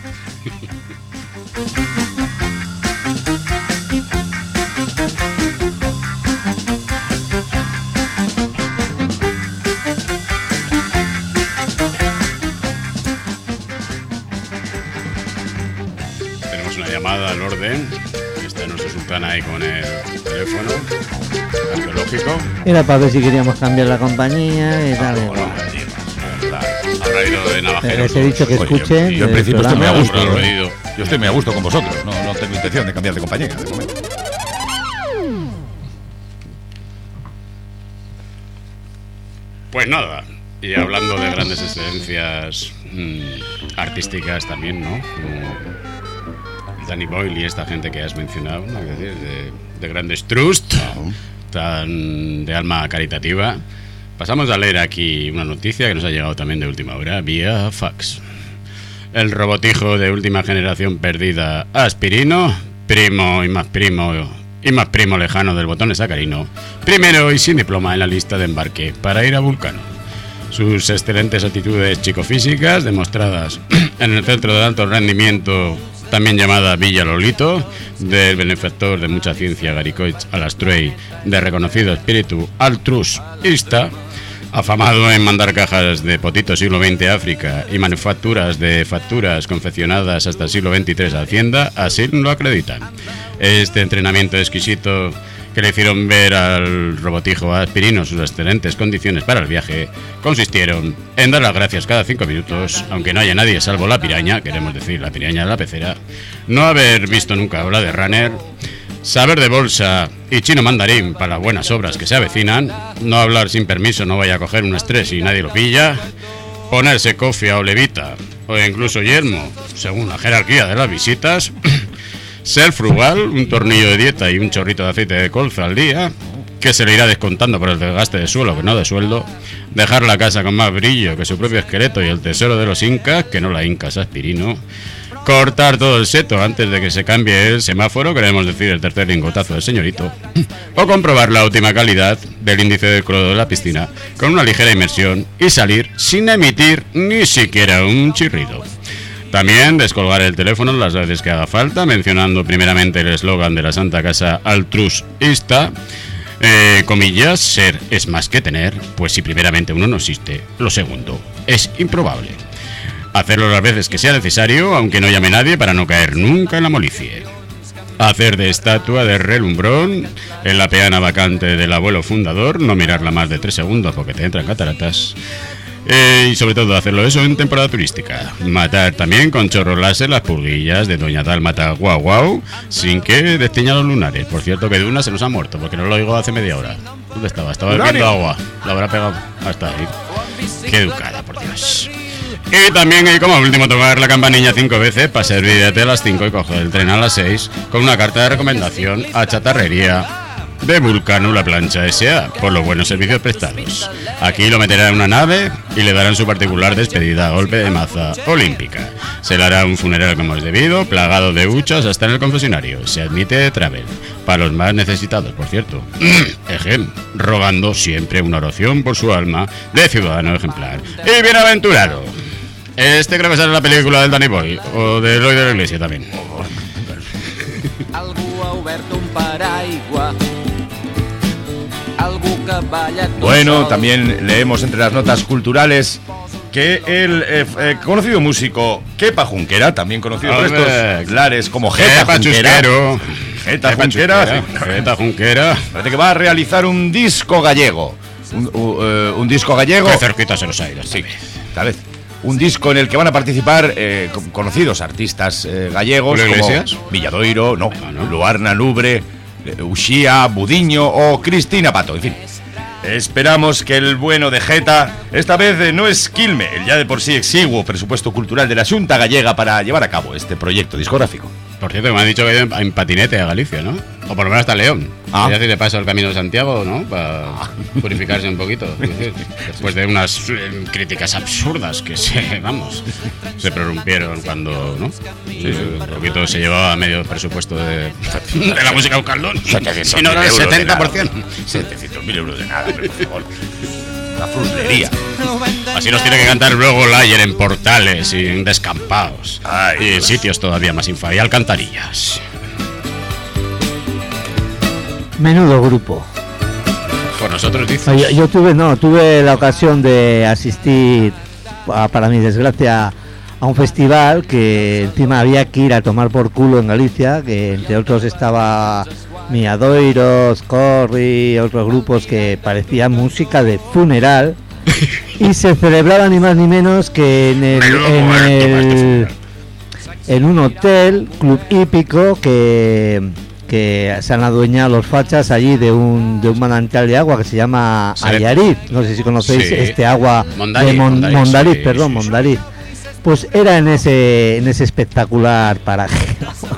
Llamada al orden. Está nuestro sultán ahí con el teléfono arqueológico. Era para ver si queríamos cambiar la compañía y tal. Ah, bueno, habrá ido de Navajeros. Les he dicho que escuchen. Oye, yo en principio estoy muy a gusto. Yo estoy muy a gusto con vosotros. No, no tengo intención de cambiar de compañía. De momento. Pues nada. Y hablando de grandes excelencias mmm, artísticas también, ¿no? Como Danny Boyle y esta gente que has mencionado, ¿no? Es decir, de, de grandes trust, uh-huh. tan de alma caritativa. Pasamos a leer aquí una noticia que nos ha llegado también de última hora, vía fax. El robotijo de última generación perdida, Aspirino, primo y más primo y más primo lejano del botón sacarino, primero y sin diploma en la lista de embarque para ir a Vulcano. Sus excelentes actitudes psicofísicas demostradas en el centro de alto rendimiento, también llamada Villa Lolito, del benefactor de mucha ciencia Garicoich Alastruey, de reconocido espíritu altruista, afamado en mandar cajas de potito siglo veinte a África y manufacturas de facturas confeccionadas hasta el siglo veintitrés a Hacienda, así lo acreditan. Este entrenamiento exquisito que le hicieron ver al robotijo Aspirino sus excelentes condiciones para el viaje consistieron en dar las gracias cada cinco minutos, aunque no haya nadie salvo la piraña, queremos decir la piraña de la pecera, no haber visto nunca hablar de runner, saber de bolsa y chino mandarín para las buenas obras que se avecinan, no hablar sin permiso, no vaya a coger un estrés y nadie lo pilla, ponerse cofia o levita o incluso yermo, según la jerarquía de las visitas, ser frugal, un tornillo de dieta y un chorrito de aceite de colza al día, que se le irá descontando por el desgaste de suelo que no de sueldo, dejar la casa con más brillo que su propio esqueleto y el tesoro de los incas, que no la incas Aspirino, cortar todo el seto antes de que se cambie el semáforo, queremos decir el tercer lingotazo del señorito, o comprobar la última calidad del índice de cloro de la piscina con una ligera inmersión y salir sin emitir ni siquiera un chirrido. También descolgar el teléfono las veces que haga falta, mencionando primeramente el eslogan de la Santa Casa altruista, Eh, comillas, ser es más que tener, pues si primeramente uno no existe, lo segundo es improbable. Hacerlo las veces que sea necesario, aunque no llame nadie para no caer nunca en la molicie. Hacer de estatua de relumbrón en la peana vacante del abuelo fundador, no mirarla más de tres segundos porque te entran cataratas. Eh, y sobre todo hacerlo eso en temporada turística. Matar también con chorros láser las pulguillas de Doña Dálmata guau guau sin que destiña los lunares. Por cierto que Duna se nos ha muerto porque no lo oigo hace media hora. ¿Dónde estaba? Estaba bebiendo agua. La habrá pegado hasta ahí. Qué educada, por Dios. Y también hay como último tocar la campanilla cinco veces para servirte a las cinco y coger el tren a las seis con una carta de recomendación a Chatarrería de Vulcano La Plancha S A por los buenos servicios prestados. Aquí lo meterán en una nave y le darán su particular despedida a golpe de maza olímpica. Se le hará un funeral como es debido, plagado de huchas hasta en el confesionario. Se admite travel, para los más necesitados, por cierto. Ejem, rogando siempre una oración por su alma de ciudadano ejemplar y bienaventurado. Este creo que sale en la película del Danny Boy, o de Eloy de la Iglesia también. Bueno, también leemos entre las notas culturales que el eh, eh, conocido músico Kepa Junquera, también conocido por estos lares como Jeta Junquera, Jeta Junquera, Jeta Junquera, parece que va a realizar un disco gallego, un, uh, uh, un disco gallego. Qué cerquita se los ha ido, sí, tal vez. Un disco en el que van a participar eh, conocidos artistas eh, gallegos como Iglesias? Villadoiro, no, ah, no. Luarna Lubre, Uxía, Budiño o Cristina Pato, en fin. Esperamos que el bueno de Jeta esta vez no esquilme el ya de por sí exiguo presupuesto cultural de la Xunta Gallega para llevar a cabo este proyecto discográfico. Por cierto, me han dicho que hay en patinete a Galicia, ¿no? O por lo menos hasta León. Ah. Ya si te pasa el Camino de Santiago, ¿no? Para purificarse un poquito. Después de unas eh, críticas absurdas que se, vamos, se prorrumpieron cuando, ¿no? Sí, sí, un poquito se llevaba medio presupuesto de, de la música Euskaldun. Si no era el setenta por ciento. setecientos mil euros de nada, pero por favor. La fruslería. Así nos tiene que cantar luego Layer en portales y en descampados. Ay, y en sitios todavía más infra y alcantarillas. Menudo grupo. Por nosotros dices. Yo, yo tuve, no, tuve la ocasión de asistir, a, para mi desgracia, a un festival que encima había que ir a tomar por culo en Galicia, que entre otros estaba Miadoiros, Corri, otros grupos que parecían música de funeral y se celebraba ni más ni menos que en el, en, el, en un hotel, Club Hípico, que, que se han adueñado los fachas allí de un, de un manantial de agua que se llama Ayariz. No sé si conocéis sí. este agua Mondariz, de Mon, Mondariz, Mondariz sí, perdón, sí, Mondariz. Pues era en ese, en ese espectacular paraje.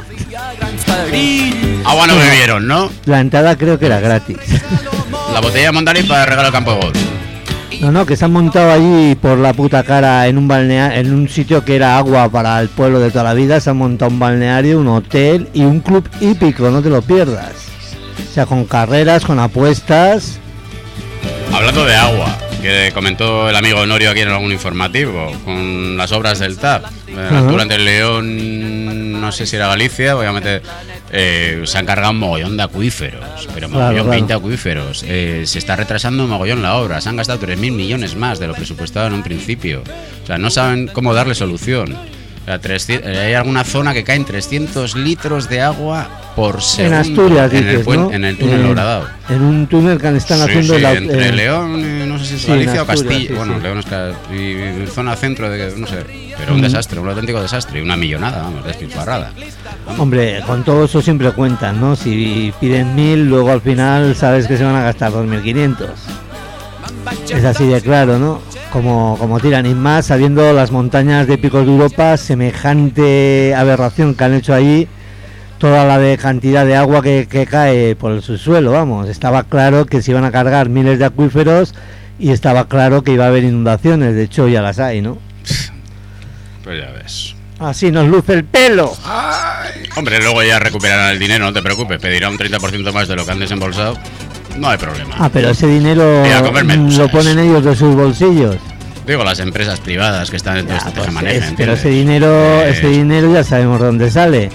Agua no bebieron, ¿no? La entrada creo que era gratis. La botella de Mondariz para regalar al campo de golf. No, no, que se han montado allí por la puta cara en un balneario, en un sitio que era agua para el pueblo de toda la vida. Se han montado un balneario, un hotel y un club hípico, no te lo pierdas. O sea, con carreras, con apuestas. Hablando de agua, que comentó el amigo Honorio aquí en algún informativo, con las obras del T A P. Eh, durante el León, no sé si era Galicia, obviamente eh, se han cargado un mogollón de acuíferos, pero mogollón, claro, veinte claro. acuíferos. Eh, se está retrasando un mogollón la obra, se han gastado tres mil millones más de lo presupuestado en un principio. O sea, no saben cómo darle solución. O sea, trescientos, hay alguna zona que caen trescientos litros de agua por segundo. En Asturias, en, dices, el, puen, ¿no? en el túnel Horadado. En un túnel que están sí, haciendo sí, la, entre eh, León, eh, no sé si es sí, Galicia o Asturias, Castilla. sí, bueno, sí. León es y zona centro de, no sé, pero un mm. desastre, un auténtico desastre, una millonada, vamos, despilfarrada. Vamos. Hombre, con todo eso siempre cuentan, ¿no? Si piden mil, luego al final sabes que se van a gastar dos mil quinientos. Es así de claro, ¿no? Como, como tiran, y más sabiendo las montañas de Picos de Europa, semejante aberración que han hecho ahí, toda la de cantidad de agua que, que cae por el subsuelo, vamos. Estaba claro que se iban a cargar miles de acuíferos y estaba claro que iba a haber inundaciones, de hecho ya las hay, ¿no? Pues ya ves. Así nos luce el pelo. Ay. Hombre, luego ya recuperarán el dinero, no te preocupes, pedirá un treinta por ciento más de lo que han desembolsado. No hay problema. Ah, pero ese dinero lo ponen ellos de sus bolsillos. Digo, las empresas privadas que están dentro de este tejemaneje. Pero ese dinero, eh, ese dinero ya sabemos dónde sale.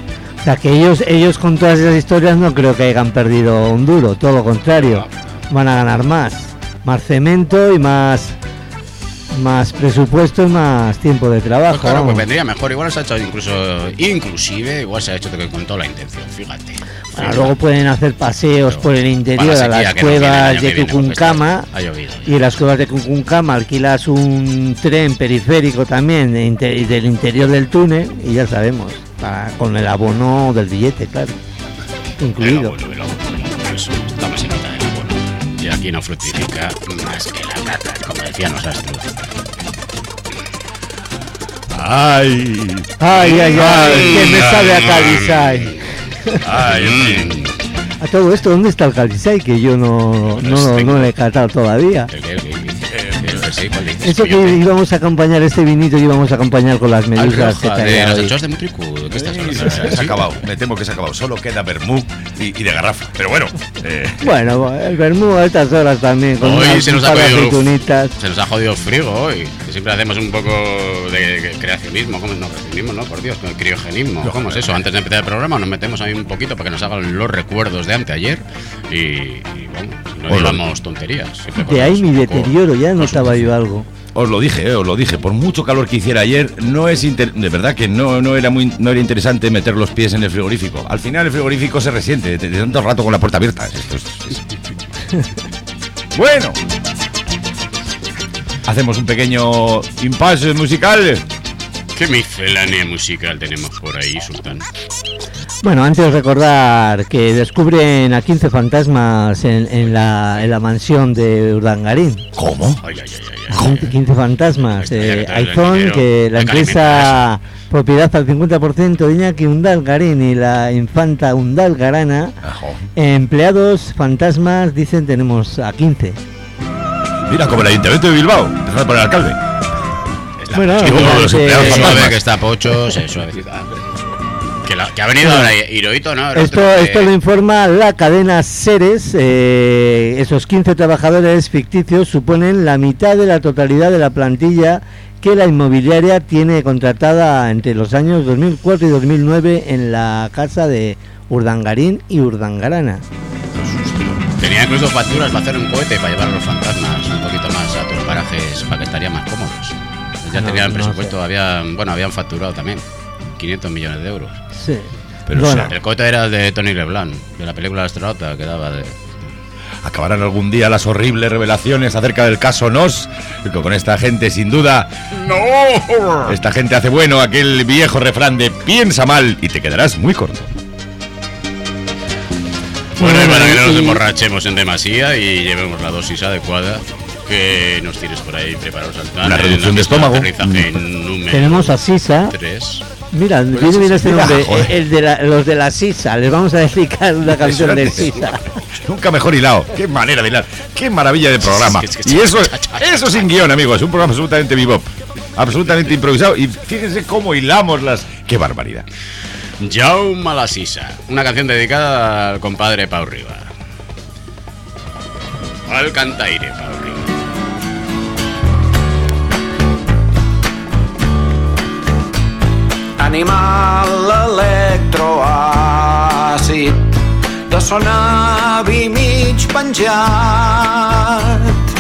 sea que ellos, ellos con todas esas historias no creo que hayan perdido un duro, todo lo contrario, van a ganar más, más cemento y más más presupuesto y más tiempo de trabajo. Pues claro, vamos. pues vendría mejor, igual se ha hecho incluso, inclusive, igual se ha hecho con toda la intención, fíjate. Bueno, luego pueden hacer paseos por el interior Para a la las sequía que nos viene el cuevas año que de viene, Cucuncama, porque ha llovido. y en las cuevas de Cucuncama alquilas un tren periférico también de inter- del interior del túnel y ya sabemos, para, con el abono del billete, claro, incluido. El abono, el abono, eso, estamos en mitad del abono. Y aquí no fructifica más que la caca, como decían los astros. Ay, ay, ay, ay, que me sabe a ay, Calisay. Ay, A todo esto, ¿dónde está el Calisay? Que yo no, no, no le he catado todavía. Eso que íbamos a acompañar, este vinito que íbamos a acompañar con las medusas que de traía las hoy. anchoas de Mutricu, ¿de qué estás hablando? Se ha acabado, me temo que se ha acabado. Solo queda vermú y, y de garrafa. Pero bueno. Eh. Bueno, el vermú a estas horas también, con Hoy unas se nos, ha par de jodido, aceitunitas. se nos ha jodido el frigo hoy. Que siempre hacemos un poco de creacionismo. ¿Cómo es? No, creacionismo, no, por Dios, criogenismo. ¿Cómo es eso? Antes de empezar el programa nos metemos ahí un poquito para que nos hagan los recuerdos de anteayer. Y, y bueno, no Bueno. digamos tonterías. Siempre De ahí mi ponemos un poco- deterioro, ya notaba yo algo. Os lo dije, eh, os lo dije. Por mucho calor que hiciera ayer, no es inter- de verdad que no, no era muy no era interesante meter los pies en el frigorífico. Al final el frigorífico se resiente de, de tanto rato con la puerta abierta. Esto es- es- Bueno, hacemos un pequeño impasse musical. ¿Qué miscelánea musical tenemos por ahí, Sultán? Bueno, antes recordar que descubren a quince fantasmas en, en, la, en la mansión de Urdangarín. ¿Cómo? Ay, ay, ay, ay, ay. quince fantasmas. Eh, trae el iPhone, dinero. que la Venga, empresa propiedad al cincuenta por ciento de Iñaki Undalgarín y la infanta Undalgarana, empleados fantasmas, dicen tenemos a quince. Mira, como el Ayuntamiento de Bilbao, empezando por el alcalde. Bueno, Sí, como los eh, empleados Suave fantasmas. que está Pocho, sí, suavecito. Ah, Que, la- que ha venido ahora Hirohito, ¿no? El Esto, otro que- esto lo informa la cadena Seres. Eh, esos quince trabajadores ficticios suponen la mitad de la totalidad de la plantilla que la inmobiliaria tiene contratada entre los años dos mil cuatro y dos mil nueve en la casa de Urdangarín y Urdangarana. Tenía incluso facturas para hacer un cohete para llevar a los fantasmas un poquito más a otros parajes para que estarían más cómodos. Ya No, tenían no presupuesto, habían, bueno, habían facturado también quinientos millones de euros. Sí. Pero Bueno. o sea, El cohete era de Tony LeBlanc, de la película El astronauta, que daba de... acabarán algún día las horribles revelaciones acerca del caso Nos. Que con esta gente, sin duda, ¡No! esta gente hace bueno aquel viejo refrán de piensa mal y te quedarás muy corto. Bueno, y para que no nos y- emborrachemos en demasía y llevemos la dosis adecuada, que nos tires por ahí preparados al plan. Una en reducción la de pista estómago. aterrizaje número Tenemos a Sisa. tres. Mira, Pues viene bien este mira, nombre, joder. el de la- los de la Sisa. Les vamos a dedicar una canción de Sisa. Nunca mejor hilado. Qué manera de hilar. Qué maravilla de programa. Es que- es que- Y eso, eso sin guión, amigos. Un programa absolutamente bebop. Absolutamente improvisado. Y fíjense cómo hilamos las... ¡Qué barbaridad! Jaume la Sisa, una canción dedicada al compadre Pau Riba. Al cantaire Pau Riba. Animal electroàcid de son avi mig penjat.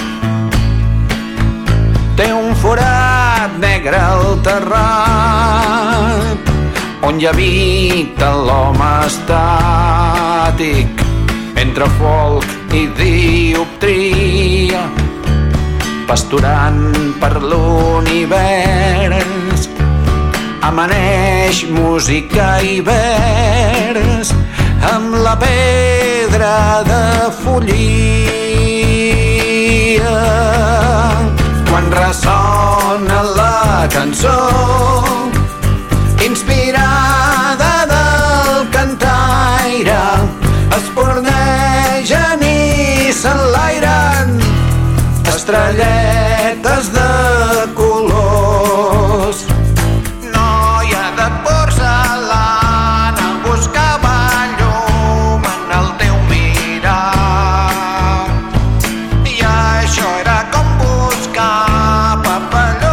Té un forat negre al terrat on hi habita l'home estàtic entre folk i dioptria, pasturant per l'univers. Amaneix música i vers amb la pedra de follia. Quan ressona la cançó inspirada del cantaire, espordegen i s'enlairen estrelletes de colors. Noia de porcelana buscava llum en el teu mirar, i això era com buscar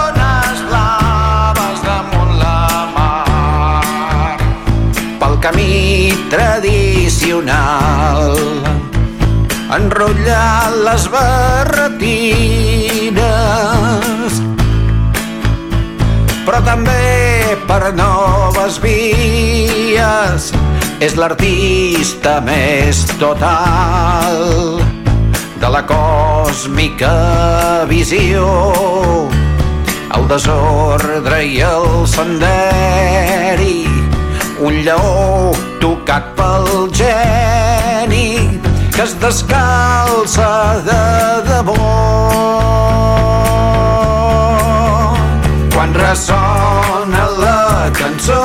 papallones blaves damunt la mar. Pel camí tradicional, enrotllar les barretines, però també per noves vies. És l'artista més total de la còsmica visió, el desordre i el senderi, un lleó tocat pel geni que es descalça de debò. Quan ressona la cançó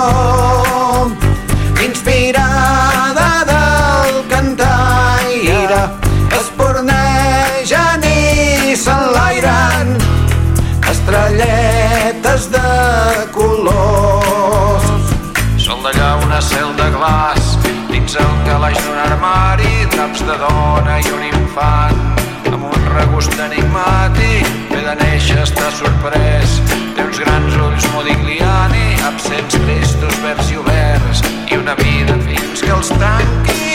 inspirada del cantaire, espurnegen i s'enlairen estrelletes de colors. Sol de llauna, cel de glaç, dins el calaix d'un armari, draps de dona i un infant amb un regust enigmàtic. Ve de néixer, està sorprès, té uns grans ulls Modigliani, absents, tristos, verds i oberts, i una vida fins que els tanqui.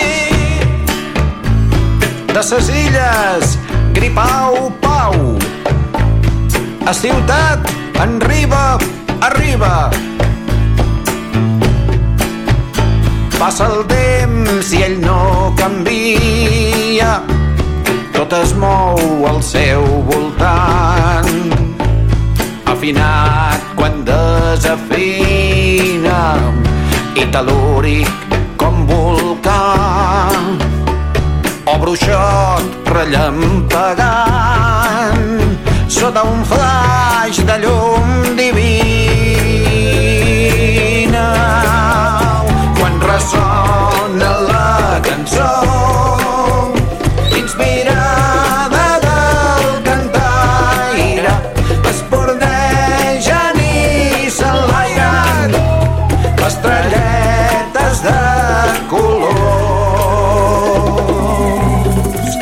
De ses illes, Gripau, Pau, a ciutat, en riba, arriba. Passa el temps i ell no canvia, tot es mou al seu voltant, afinat quan desafina i telúric com volcà, o bruixot rellampegant sota un flaix de llum divina. Quan ressona la cançó inspirada del cantaire, espurnegen i s'enlairen estrelletes de colors.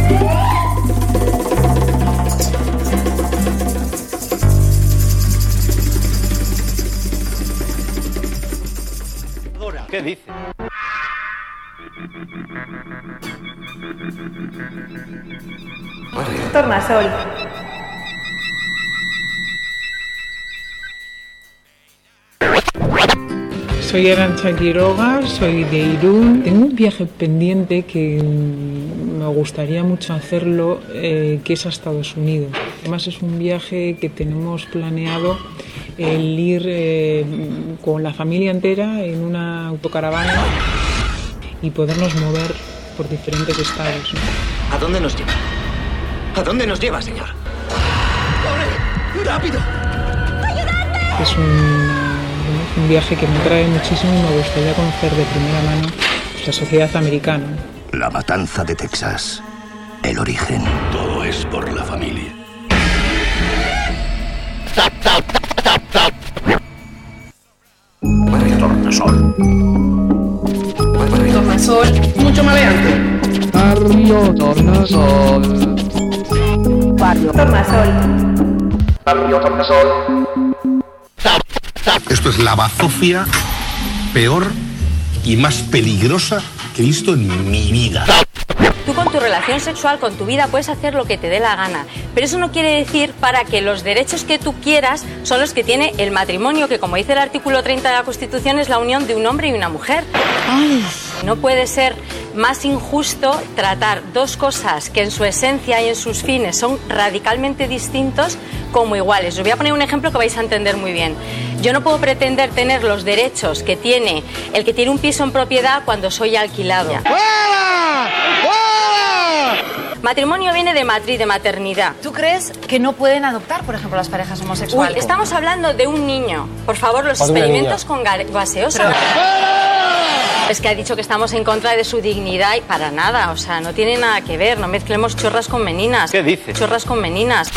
¿Qué dice? Tornasol. Soy Arantxa Quiroga, soy de Irún. Tengo un viaje pendiente que me gustaría mucho hacerlo, eh, que es a Estados Unidos. Además es un viaje que tenemos planeado el ir eh, con la familia entera en una autocaravana y podernos mover por diferentes estados, ¿no? ¿A dónde nos lleva? ¿A dónde nos lleva, señor? ¡Corre! ¡Rápido! Es un, un viaje que me atrae muchísimo y me gustaría conocer de primera mano la sociedad americana. La matanza de Texas. El origen. Todo es por la familia. Barrio Tornasol. Barrio Tornasol. Mucho maleante. Barrio Tornasol. Barrio Tornasol. Barrio Tornasol. Esto es la bazofia peor y más peligrosa que he visto en mi vida. Tú con tu relación sexual, con tu vida, puedes hacer lo que te dé la gana. Pero eso no quiere decir para que los derechos que tú quieras son los que tiene el matrimonio, que como dice el artículo treinta de la Constitución es la unión de un hombre y una mujer. Ay. No puede ser más injusto tratar dos cosas que en su esencia y en sus fines son radicalmente distintos como iguales. Os voy a poner un ejemplo que vais a entender muy bien. Yo no puedo pretender tener los derechos que tiene el que tiene un piso en propiedad cuando soy alquilado. ¡Fuera! ¡Fuera! Matrimonio viene de matriz, de maternidad. ¿Tú crees que no pueden adoptar, por ejemplo, las parejas homosexuales? Uy, estamos hablando de un niño. Por favor, los O de una experimentos niña. con ga- gaseosa. Es que ha dicho que estamos en contra de su dignidad y para nada, o sea, no tiene nada que ver, no mezclemos chorras con meninas. ¿Qué dice? Chorras con meninas.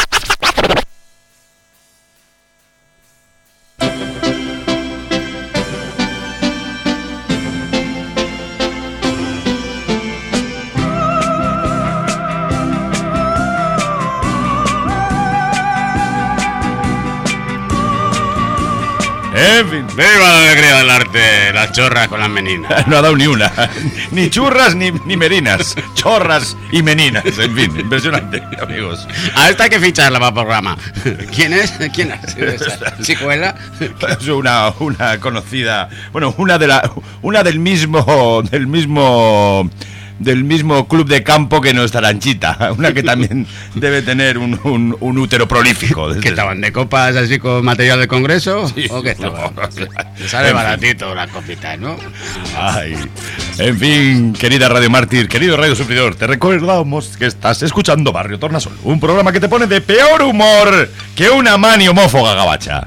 En fin. ¡Viva la alegría del arte! Las chorras con las meninas. No ha dado ni una. Ni churras ni, ni merinas. Chorras y meninas. En fin, impresionante, amigos. A esta hay que ficharla para el programa. ¿Quién es? ¿Quién es? ¿Chicuela? Es una, una conocida. Bueno, una de la. Una del mismo. Del mismo. Del mismo club de campo que nuestra Aranchita. Una que también debe tener un, un, un útero prolífico. ¿Que estaban de copas así con material de congreso? Sí, ¿o qué estaban? No, sale baratito las copitas, ¿no? Ay. En fin, querida Radio Mártir, querido Radio Sufridor, te recordamos que estás escuchando Barrio Tornasol, un programa que te pone de peor humor que una mani homófoga gabacha.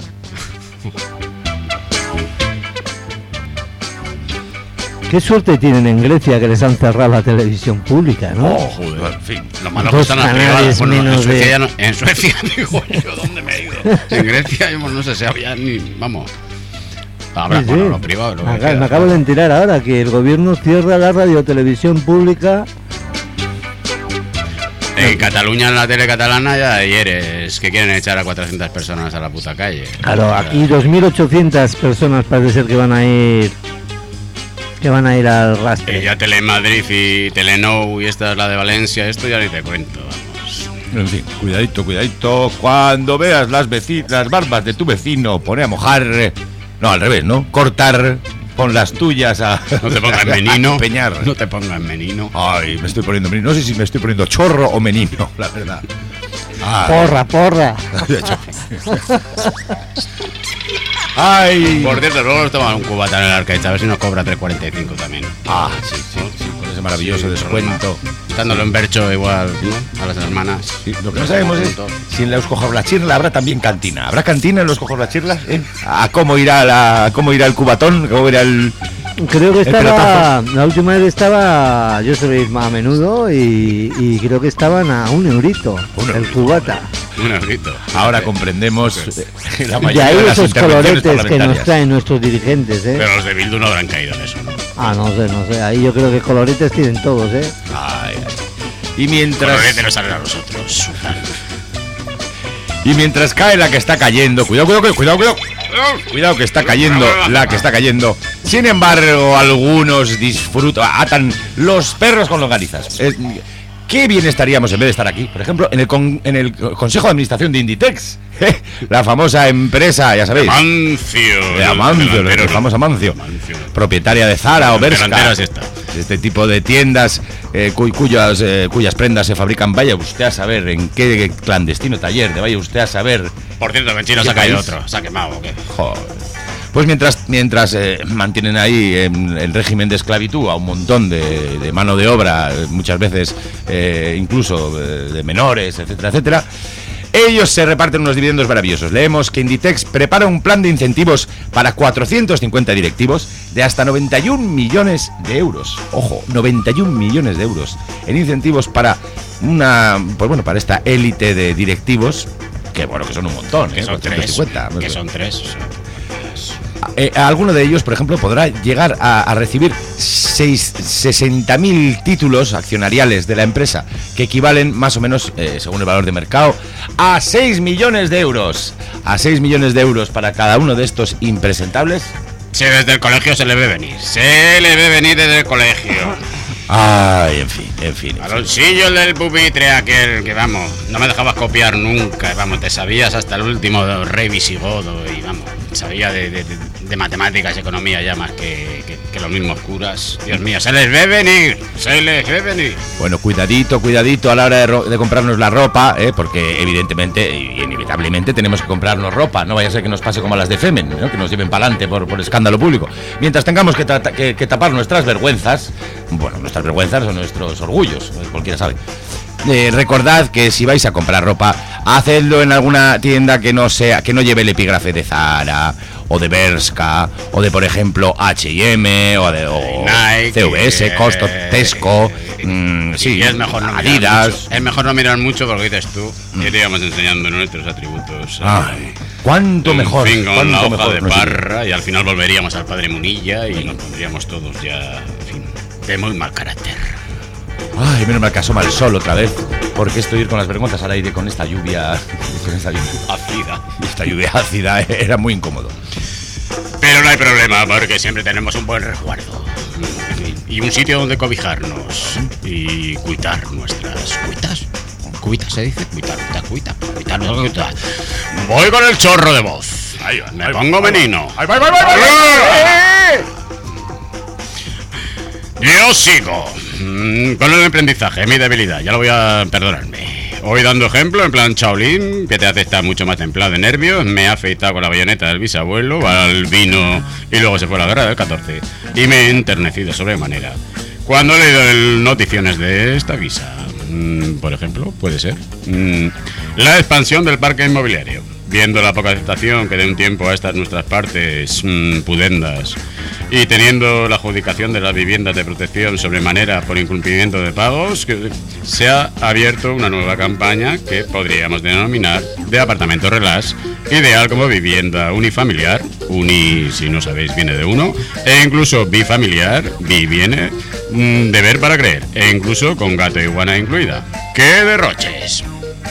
Qué suerte tienen en Grecia que les han cerrado la televisión pública, ¿no? Oh, joder, en fin. Lo malo que están las privadas. Bueno, en Suecia, de... ya no, en Suecia, digo yo, ¿dónde me he ido? En Grecia, no sé si había ni... Vamos... Habrá, sí, bueno, sí. Lo privado. Lo Acá, me acabo de enterar ahora que el gobierno cierra la radiotelevisión pública. En Cataluña, en la tele catalana, ya ayer es que quieren echar a cuatrocientas personas a la puta calle. Claro, aquí dos mil ochocientas personas parece ser que van a ir... que van a ir al rastre. Eh, ya Telemadrid y Telenou y esta es la de Valencia, esto ya ni te cuento, vamos. En fin, cuidadito, cuidadito. Cuando veas las, veci- las barbas de tu vecino, pone a mojar. No, al revés, ¿no? Cortar, pon las tuyas a... No te pongas menino. Peñar. No te pongas menino. Ay, me estoy poniendo menino. No sé si me estoy poniendo chorro o menino, la verdad. Ay. Porra, porra. Ay. Por cierto, luego nos tomamos un cubata en el arcade, a ver si nos cobra tres cuarenta y cinco también. Ah, sí, sí, sí, con ese maravilloso sí, descuento. Dándolo en Bercho igual, ¿no? A las hermanas. Sí, lo que no sabemos es si en la Euskojos la Chirla habrá también cantina. ¿Habrá cantina en los Euskojos la Chirla? ¿Eh? ¿A cómo irá la, cómo irá el cubatón? ¿Cómo irá el...? Creo que estaba, la última vez estaba, yo suelo ir más a menudo y, y creo que estaban a un eurito, un el eurito, cubata. Un eurito. Ahora comprendemos pues, la mayoría de, de las esos coloretes que nos traen nuestros dirigentes, ¿eh? Pero los de Bildu no habrán caído en eso, ¿no? Ah, no sé, no sé, ahí yo creo que coloretes tienen todos, ¿eh? Ay, ay. Y mientras... Colorete nos salen a nosotros. Y mientras cae la que está cayendo, cuidado, cuidado, cuidado, cuidado. Cuidado que está cayendo la que está cayendo. Sin embargo, algunos disfrutan, atan los perros con longanizas. Eh, qué bien estaríamos en vez de estar aquí, por ejemplo, en el, con, en el Consejo de Administración de Inditex, eh, la famosa empresa, ya sabéis. Amancio. De Amancio, el famoso Amancio. Amancio. Propietaria de Zara o Bershka. Este tipo de tiendas eh, cu- cuyas, eh, cuyas prendas se fabrican, vaya usted a saber en qué clandestino taller, de vaya usted a saber. Por cierto, que en China se ha caído otro, se ha quemado, ¿o qué? Joder. Pues mientras mientras eh, mantienen ahí en el régimen de esclavitud a un montón de, de mano de obra, muchas veces eh, incluso eh, de menores, etcétera, etcétera, ellos se reparten unos dividendos maravillosos. Leemos que Inditex prepara un plan de incentivos para cuatrocientos cincuenta directivos de hasta noventa y un millones de euros. Ojo, noventa y un millones de euros en incentivos para una, pues bueno, para esta élite de directivos, que bueno, que son un montón, que ¿eh? son tres, cincuenta, que son tres. O sea. Eh, alguno de ellos, por ejemplo, podrá llegar a, a recibir sesenta mil títulos accionariales de la empresa, que equivalen más o menos, eh, según el valor de mercado, a seis millones de euros. A seis millones de euros para cada uno de estos impresentables. Sí, desde el colegio se le ve venir. Se le ve venir desde el colegio. Ay, en fin, en fin. Alonsillo, el del pupitre aquel que, vamos, no me dejabas copiar nunca. Vamos, te sabías hasta el último rey visigodo y, vamos, sabía de, de, de matemáticas y economía ya más que, que, que los mismos curas. Dios mío, se les ve venir, se les ve venir. Bueno, cuidadito, cuidadito a la hora de, ro- de comprarnos la ropa, ¿eh? Porque evidentemente y inevitablemente tenemos que comprarnos ropa. No vaya a ser que nos pase como a las de Femen, ¿no? Que nos lleven para adelante por, por escándalo público. Mientras tengamos que, tra- que, que tapar nuestras vergüenzas, bueno, nuestras vergüenzas o nuestros orgullos, cualquiera sabe. Eh, recordad que si vais a comprar ropa, hacedlo en alguna tienda que no sea, que no lleve el epígrafe de Zara o de Bershka o de, por ejemplo, H y M o de o Nike, C V S, eh, Costo, Tesco, mmm, sí, es mejor no Adidas. Es mejor no mirar mucho porque dices tú que te íbamos enseñando nuestros atributos. Ay, cuánto mejor, fin, con cuánto la hoja mejor, de no parra, y al final volveríamos al Padre Munilla y nos pondríamos todos ya, en fin, de muy mal carácter. Ay, menos mal que asoma el sol otra vez, porque esto ir con las vergüenzas al aire con esta lluvia, con esta lluvia ácida, esta lluvia ácida era muy incómodo. Pero no hay problema, porque siempre tenemos un buen resguardo. Y un sitio donde cobijarnos. Y cuitar nuestras cuitas. ¿Cuitas se dice? Cuitar, cuitar, cuitar, cuitar, no, cuitar. Voy con el chorro de voz. Ahí va, Me ahí pongo va, menino. Ahí va, ahí va, ahí va, ahí va. Yo sigo. Mm, con el aprendizaje, mi debilidad. Ya lo voy a perdonarme. Hoy dando ejemplo, en plan Shaolin, que te hace estar mucho más templado de nervios. Me he afeitado con la bayoneta del bisabuelo, al vino y luego se fue a la guerra del catorce. Y me he enternecido sobremanera cuando he leído el noticiones de esta guisa. Mm, por ejemplo, puede ser mm, la expansión del parque inmobiliario. Viendo la poca aceptación que de un tiempo a estas nuestras partes mmm, pudendas y teniendo la adjudicación de las viviendas de protección sobremanera por incumplimiento de pagos, que se ha abierto una nueva campaña que podríamos denominar de apartamento relax, ideal como vivienda unifamiliar, uni si no sabéis viene de uno, e incluso bifamiliar, bi viene mmm, de ver para creer, e incluso con gato y iguana incluida. ¡Qué derroches!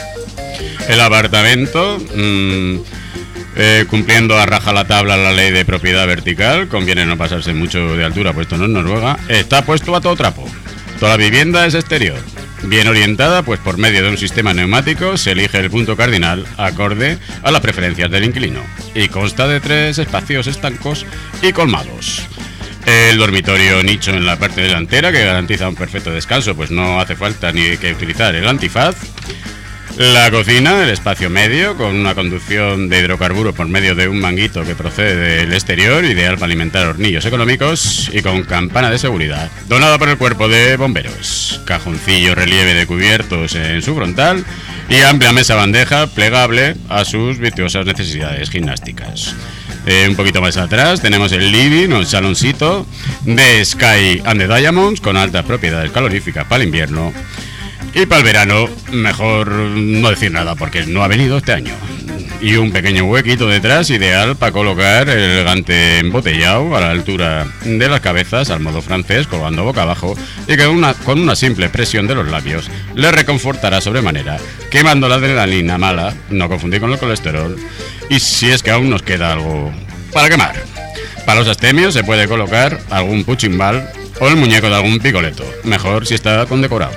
El apartamento, mmm, eh, cumpliendo a rajatabla la ley de propiedad vertical, conviene no pasarse mucho de altura, puesto no es Noruega, está puesto a todo trapo. Toda la vivienda es exterior, bien orientada, pues por medio de un sistema neumático se elige el punto cardinal acorde a las preferencias del inquilino, y consta de tres espacios estancos y colmados. El dormitorio nicho en la parte delantera, que garantiza un perfecto descanso, pues no hace falta ni que utilizar el antifaz. La cocina, el espacio medio, con una conducción de hidrocarburos por medio de un manguito que procede del exterior, ideal para alimentar hornillos económicos, y con campana de seguridad, donada por el cuerpo de bomberos. Cajoncillo relieve de cubiertos en su frontal y amplia mesa bandeja plegable a sus virtuosas necesidades gimnásticas. Eh, un poquito más atrás tenemos el living o el saloncito de Sky and the Diamonds, con altas propiedades caloríficas para el invierno. Y para el verano, mejor no decir nada porque no ha venido este año. Y un pequeño huequito detrás, ideal para colocar el elegante embotellado a la altura de las cabezas, al modo francés, colgando boca abajo, y que una, con una simple presión de los labios le reconfortará sobremanera, quemando la adrenalina mala, no confundir con el colesterol, y si es que aún nos queda algo para quemar. Para los astemios se puede colocar algún puchimbal o el muñeco de algún picoleto, mejor si está condecorado.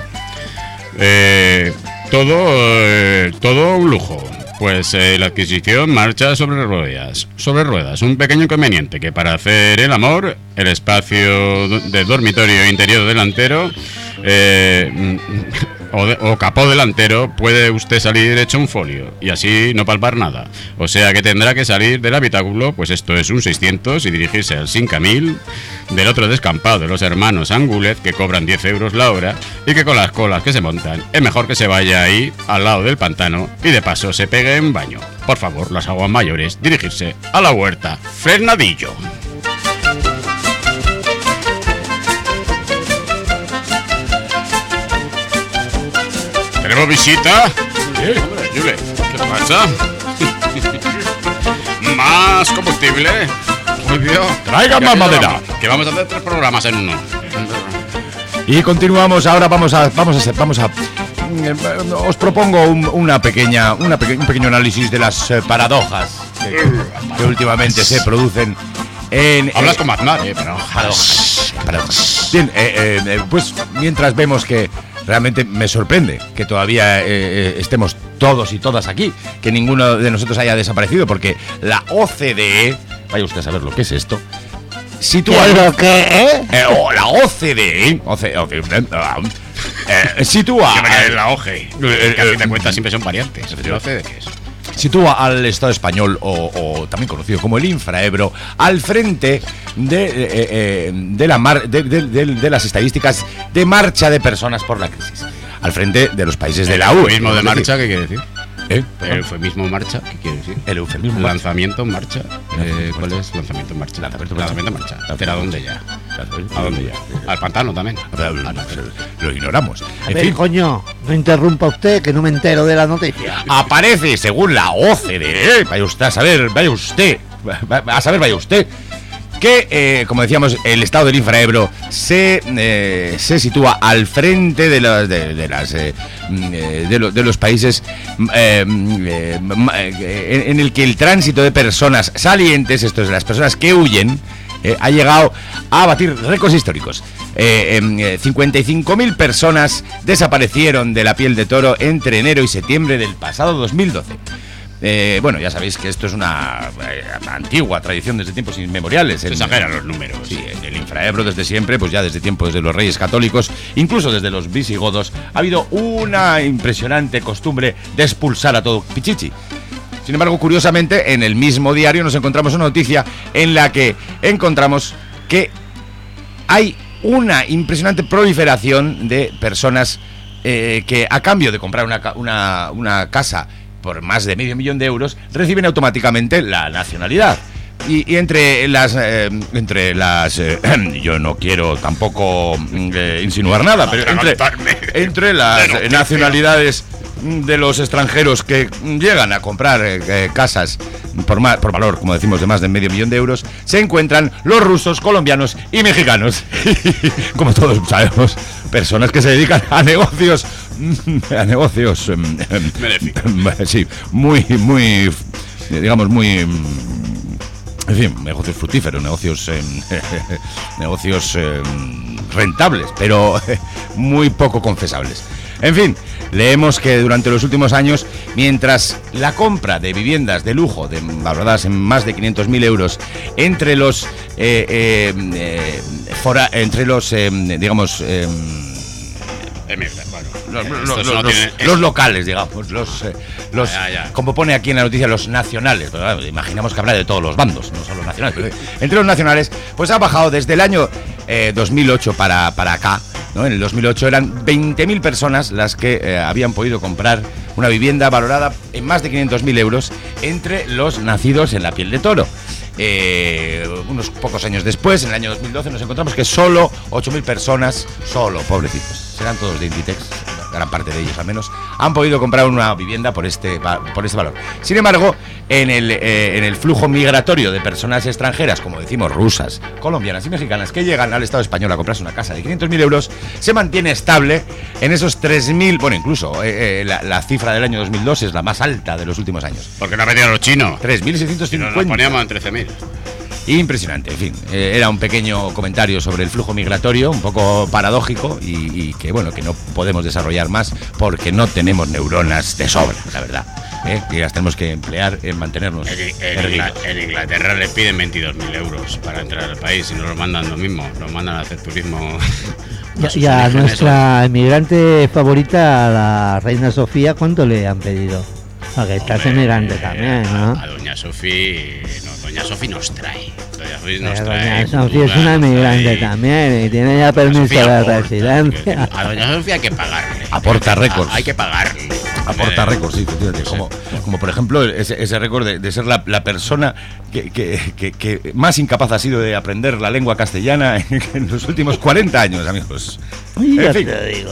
Eh, todo, eh, todo un lujo, pues eh, la adquisición marcha sobre ruedas, sobre ruedas, un pequeño inconveniente que para hacer el amor, el espacio de dormitorio interior delantero eh, o, de, o capó delantero puede usted salir hecho un folio y así no palpar nada, o sea que tendrá que salir del habitáculo, pues esto es un seiscientos, y dirigirse al cinco mil del otro descampado de los hermanos Angúlez, que cobran diez euros la hora y que con las colas que se montan es mejor que se vaya ahí al lado del pantano y de paso se pegue en baño. Por favor, las aguas mayores, dirigirse a la huerta Fresnadillo. ¿Tenemos visita? Sí, hombre, Yule, ¿qué pasa? ¿Más combustible? Traigan más madera. Que vamos a hacer tres programas en uno. Y continuamos, ahora vamos a vamos a hacer, vamos a os propongo un, una pequeña una peque, un pequeño análisis de las eh, paradojas que, que últimamente se producen en Hablas eh, con Mazmar, eh, paradojas. Paradojas. Bien, eh, eh, pues mientras vemos que realmente me sorprende que todavía eh, estemos todos y todas aquí, que ninguno de nosotros haya desaparecido, porque la O C D E, vaya usted a saber lo que es esto, sitúa... ¿Qué es lo que es? Eh, oh, la O C D E, O C, O C, eh, sitúa... Yo me quedé en la O G E, que a fin de cuentas siempre son variantes. ¿La O C D E qué es? Sitúa al Estado español, o, o también conocido como el Infraebro, al frente de, eh, eh, de, la mar, de, de, de, de las estadísticas de marcha de personas por la crisis. Al frente de los países de la U E. ¿El eufemismo de marcha qué quiere decir? ¿Eh? ¿El eufemismo marcha qué quiere decir? El eufemismo lanzamiento en marcha. Eh, ¿Cuál es lanzamiento en marcha? Lanzamiento en marcha. ¿Pero a dónde ya? ¿A dónde ya? Al pantano también. Lo ignoramos. A ver, coño, no interrumpa usted, que no me entero de la noticia. Aparece, según la O C D E, vaya usted a saber, vaya usted, a saber, vaya usted, que, eh, como decíamos, el estado del Infraebro se, eh, se sitúa al frente de, las, de, de, las, eh, de, lo, de los países eh, eh, en, en el que el tránsito de personas salientes, esto es, las personas que huyen, eh, ha llegado a batir récords históricos. Eh, eh, cincuenta y cinco mil personas desaparecieron de la piel de toro entre enero y septiembre del pasado dos mil doce. Eh, bueno, ya sabéis que esto es una eh, antigua tradición desde tiempos inmemoriales. Se exageran los números. Sí, el Infraebro desde siempre, pues ya desde tiempos de los reyes católicos, incluso desde los visigodos, ha habido una impresionante costumbre de expulsar a todo pichichi. Sin embargo, curiosamente, en el mismo diario nos encontramos una noticia en la que encontramos que hay una impresionante proliferación de personas eh, que a cambio de comprar una, una, una casa por más de medio millón de euros, reciben automáticamente la nacionalidad. Y, y entre las... Eh, entre las eh, yo no quiero tampoco eh, insinuar nada, pero entre, entre las eh, nacionalidades de los extranjeros que llegan a comprar eh, eh, casas por, ma- por valor, como decimos, de más de medio millón de euros, se encuentran los rusos, colombianos y mexicanos. Como todos sabemos, personas que se dedican a negocios... a negocios eh, sí, muy, muy, digamos, muy, en fin, negocios fructíferos, negocios eh, negocios eh, rentables, pero eh, muy poco confesables. En fin, leemos que durante los últimos años, mientras la compra de viviendas de lujo, de, valoradas en más de quinientos mil euros, entre los, eh, eh, eh, fora, entre los, eh, digamos, eh, Los, los, los, no los, tiene, los locales, digamos, los, eh, los ya, ya. como pone aquí en la noticia, los nacionales. Pero, claro, imaginamos que habla de todos los bandos, no solo nacionales. Pero entre los nacionales, pues ha bajado desde el año eh, dos mil ocho para, para acá, ¿no? En el dos mil ocho eran veinte mil personas las que eh, habían podido comprar una vivienda valorada en más de quinientos mil euros entre los nacidos en la piel de toro. Eh, unos pocos años después, en el año dos mil doce, nos encontramos que solo ocho mil personas, solo, pobrecitos, serán todos de Inditex, gran parte de ellos al menos, han podido comprar una vivienda por este, por este valor. Sin embargo, en el, eh, en el flujo migratorio de personas extranjeras, como decimos, rusas, colombianas y mexicanas, que llegan al Estado español a comprarse una casa de quinientos mil euros, se mantiene estable en esos tres mil, bueno, incluso eh, eh, la, la cifra del año dos mil dos es la más alta de los últimos años. Porque no venían los chinos. tres mil seiscientos cincuenta. Nos poníamos en trece mil. Impresionante, en fin, eh, era un pequeño comentario sobre el flujo migratorio, un poco paradójico y, y que bueno, que no podemos desarrollar más porque no tenemos neuronas de sobra, la verdad, ¿eh? Y las tenemos que emplear en mantenernos en, en, Ingl- en Inglaterra les piden veintidós mil euros para entrar al país y no los mandan lo mismo, los mandan a hacer turismo. Ya, ya nuestra inmigrante favorita, la reina Sofía, ¿cuánto le han pedido? Porque estás emigrante eh, también, ¿no? A, a doña Sofía, no, doña Sofía nos trae. Doña Sofía nos Pero trae. Doña Sofía es una emigrante también y tiene ya permiso de residencia. A doña Sofía hay que pagarle. Aporta récords. Hay que pagarle. Aporta récords, sí, fíjate, como, como por ejemplo ese, ese récord de, de ser la, la persona que, que, que, que más incapaz ha sido de aprender la lengua castellana en, en los últimos cuarenta años, amigos. Ya en fin. te digo.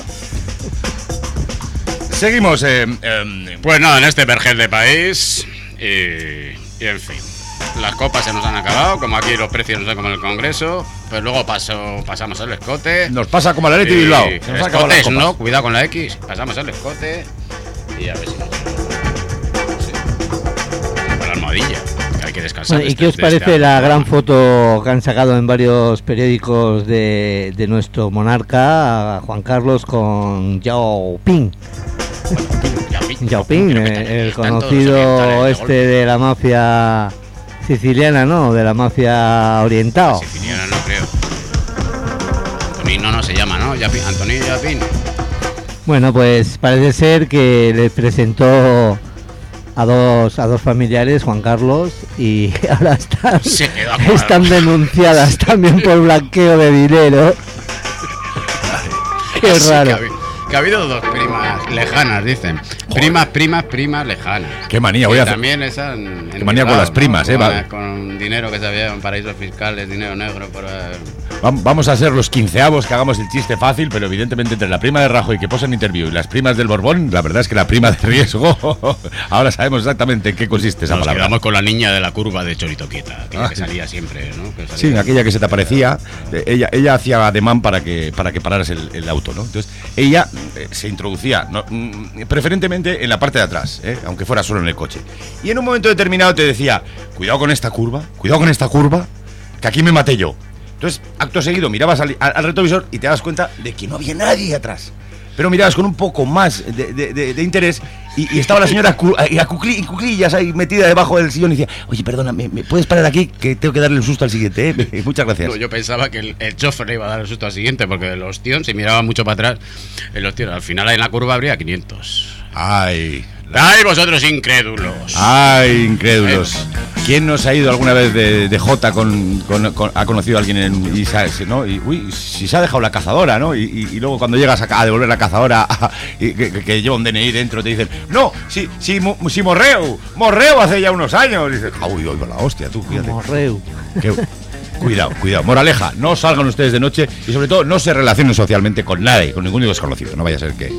Seguimos. Eh, eh, pues nada, en este vergel de país. Y, y en fin. Las copas se nos han acabado. Como aquí los precios no son como en el Congreso. Pues luego paso, pasamos el escote. Nos pasa como la Leti Bilbao. Se nos escotes, no, cuidado con la X. Pasamos el escote. Y a ver si nos. Sí. Con la almohadilla. Que hay que descansar. Bueno, ¿y qué os parece la gran foto que han sacado en varios periódicos de, de nuestro monarca, Juan Carlos, con Yao Ping? Yao Ping, el, el conocido este de la mafia siciliana, ¿no? De la mafia oriental. Siciliana no creo. Antonino no se llama, ¿no? Yapin, Antonino Yapin. Bueno, pues parece ser que le presentó a dos a dos familiares, Juan Carlos, y ahora están, están denunciadas también por blanqueo de dinero. Qué así raro. Que, Que ha habido dos primas lejanas, dicen. Primas, primas, primas lejanas. Qué manía, voy a hacer. También esa en, en Qué manía con las primas, ¿no? eh. Con, Va. con dinero que se había en paraísos fiscales, dinero negro. Por, Vamos a ser los quinceavos que hagamos el chiste fácil, pero evidentemente entre la prima de Rajoy que posa en interview y las primas del Borbón, la verdad es que la prima de riesgo, ahora sabemos exactamente en qué consiste esa Nos palabra. quedamos con la niña de la curva de Chorito Quieta, aquella ah, que salía siempre, ¿no? Que salía sí, aquella que se te aparecía, ella, ella hacía ademán para que, para que pararas el, el auto, ¿no? Entonces, ella eh, se introducía, ¿no? preferentemente en la parte de atrás, ¿eh? Aunque fuera solo en el coche. Y en un momento determinado te decía, cuidado con esta curva, cuidado con esta curva, que aquí me maté yo. Entonces, acto seguido, mirabas al, al retrovisor y te das cuenta de que no había nadie atrás. Pero mirabas con un poco más de, de, de, de interés y, y estaba la señora cu, a, a cucli, cuclillas ahí metida debajo del sillón y decía, oye, perdona, ¿me, me puedes parar aquí? Que tengo que darle el susto al siguiente, ¿eh? Muchas gracias. No, yo pensaba que el, el chofer le iba a dar el susto al siguiente, porque los tíos, si miraban mucho para atrás, los tíos, al final en la curva habría quinientos. Ay... ¡Ay, vosotros incrédulos! ¡Ay, incrédulos! ¿Quién nos ha ido alguna vez de, de Jota con, con, con... ha conocido a alguien en, y, ¿no? y uy, si se ha dejado la cazadora, ¿no? Y, y, y luego cuando llegas a, a devolver la cazadora a, y que, que, que lleva un D N I dentro, te dicen, no, si, si, si Morreu, Morreu hace ya unos años. Y dices, uy, uy, la hostia, tú, fíjate. Morreu. Qué, cuidado, cuidado. Moraleja, no salgan ustedes de noche y sobre todo no se relacionen socialmente con nadie, con ningún desconocido. No vaya a ser que...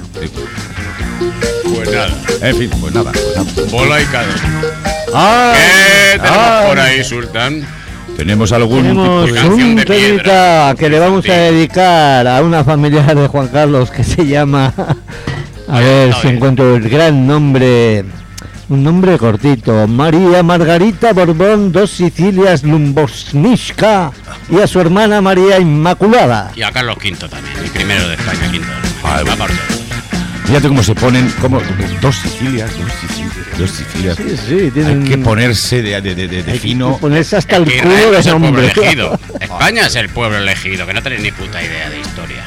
Pues nada. En fin, pues nada. Pues nada. Bola y cadena. ¡Ay! ¿Qué tenemos ¡Ay! por ahí, Sultán? ¿Tenemos algún Tenemos tipo de un de temita que le vamos a dedicar a una familiar de Juan Carlos que se llama... A ver si encuentro el gran nombre... Un nombre cortito. María Margarita Borbón dos Sicilias Lumbosnishka y a su hermana María Inmaculada. Y a Carlos quinto también, el primero de España, quinto. Ay, bueno. Fíjate cómo se ponen, como dos Sicilias, dos Sicilias, dos Sicilias. Sí, sí, tienen... Hay que ponerse de, de, de, de, de fino. Hay que ponerse hasta el es culo de es el nombre. pueblo elegido. España es el pueblo elegido, que no tenéis ni puta idea de historia.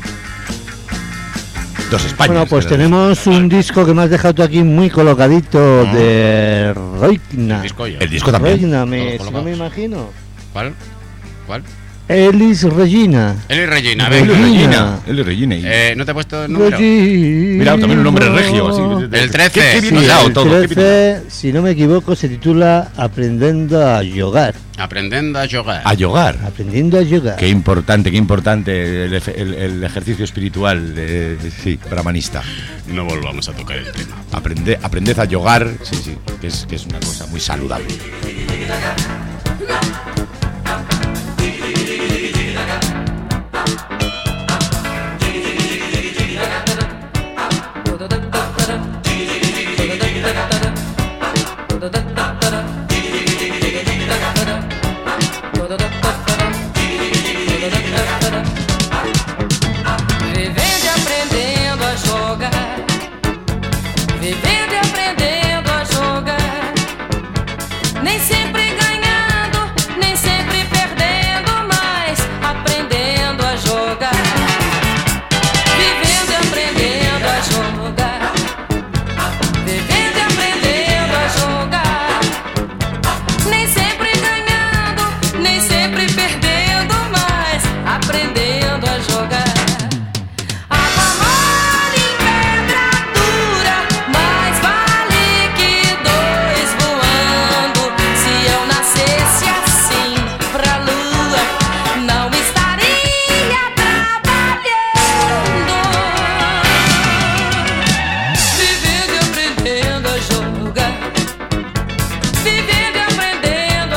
Dos Españas. Bueno, pues ¿verdad? tenemos un disco que me has dejado tú aquí muy colocadito, ¿no? De Roigna. El disco, el disco también. Roigna, me, si no me imagino. ¿Cuál? ¿Cuál? Elis Regina. Elis Regina, Elis Regina. Elis Regina. Eh, ¿No te he puesto el número? Regina. Mira, también un nombre regio. Así, de, de, el trece. Qué, qué bien sí, hilado el todo. trece, si no me equivoco, se titula Aprendiendo a Yogar. Aprendiendo a yogar. A yogar. Aprendiendo a yogar. Qué importante, qué importante el, el, el ejercicio espiritual, de, de, sí, brahmanista. No volvamos a tocar el tema. Aprende, aprended a yogar, sí, sí, que es, que es una cosa muy saludable. Vivendo e aprendendo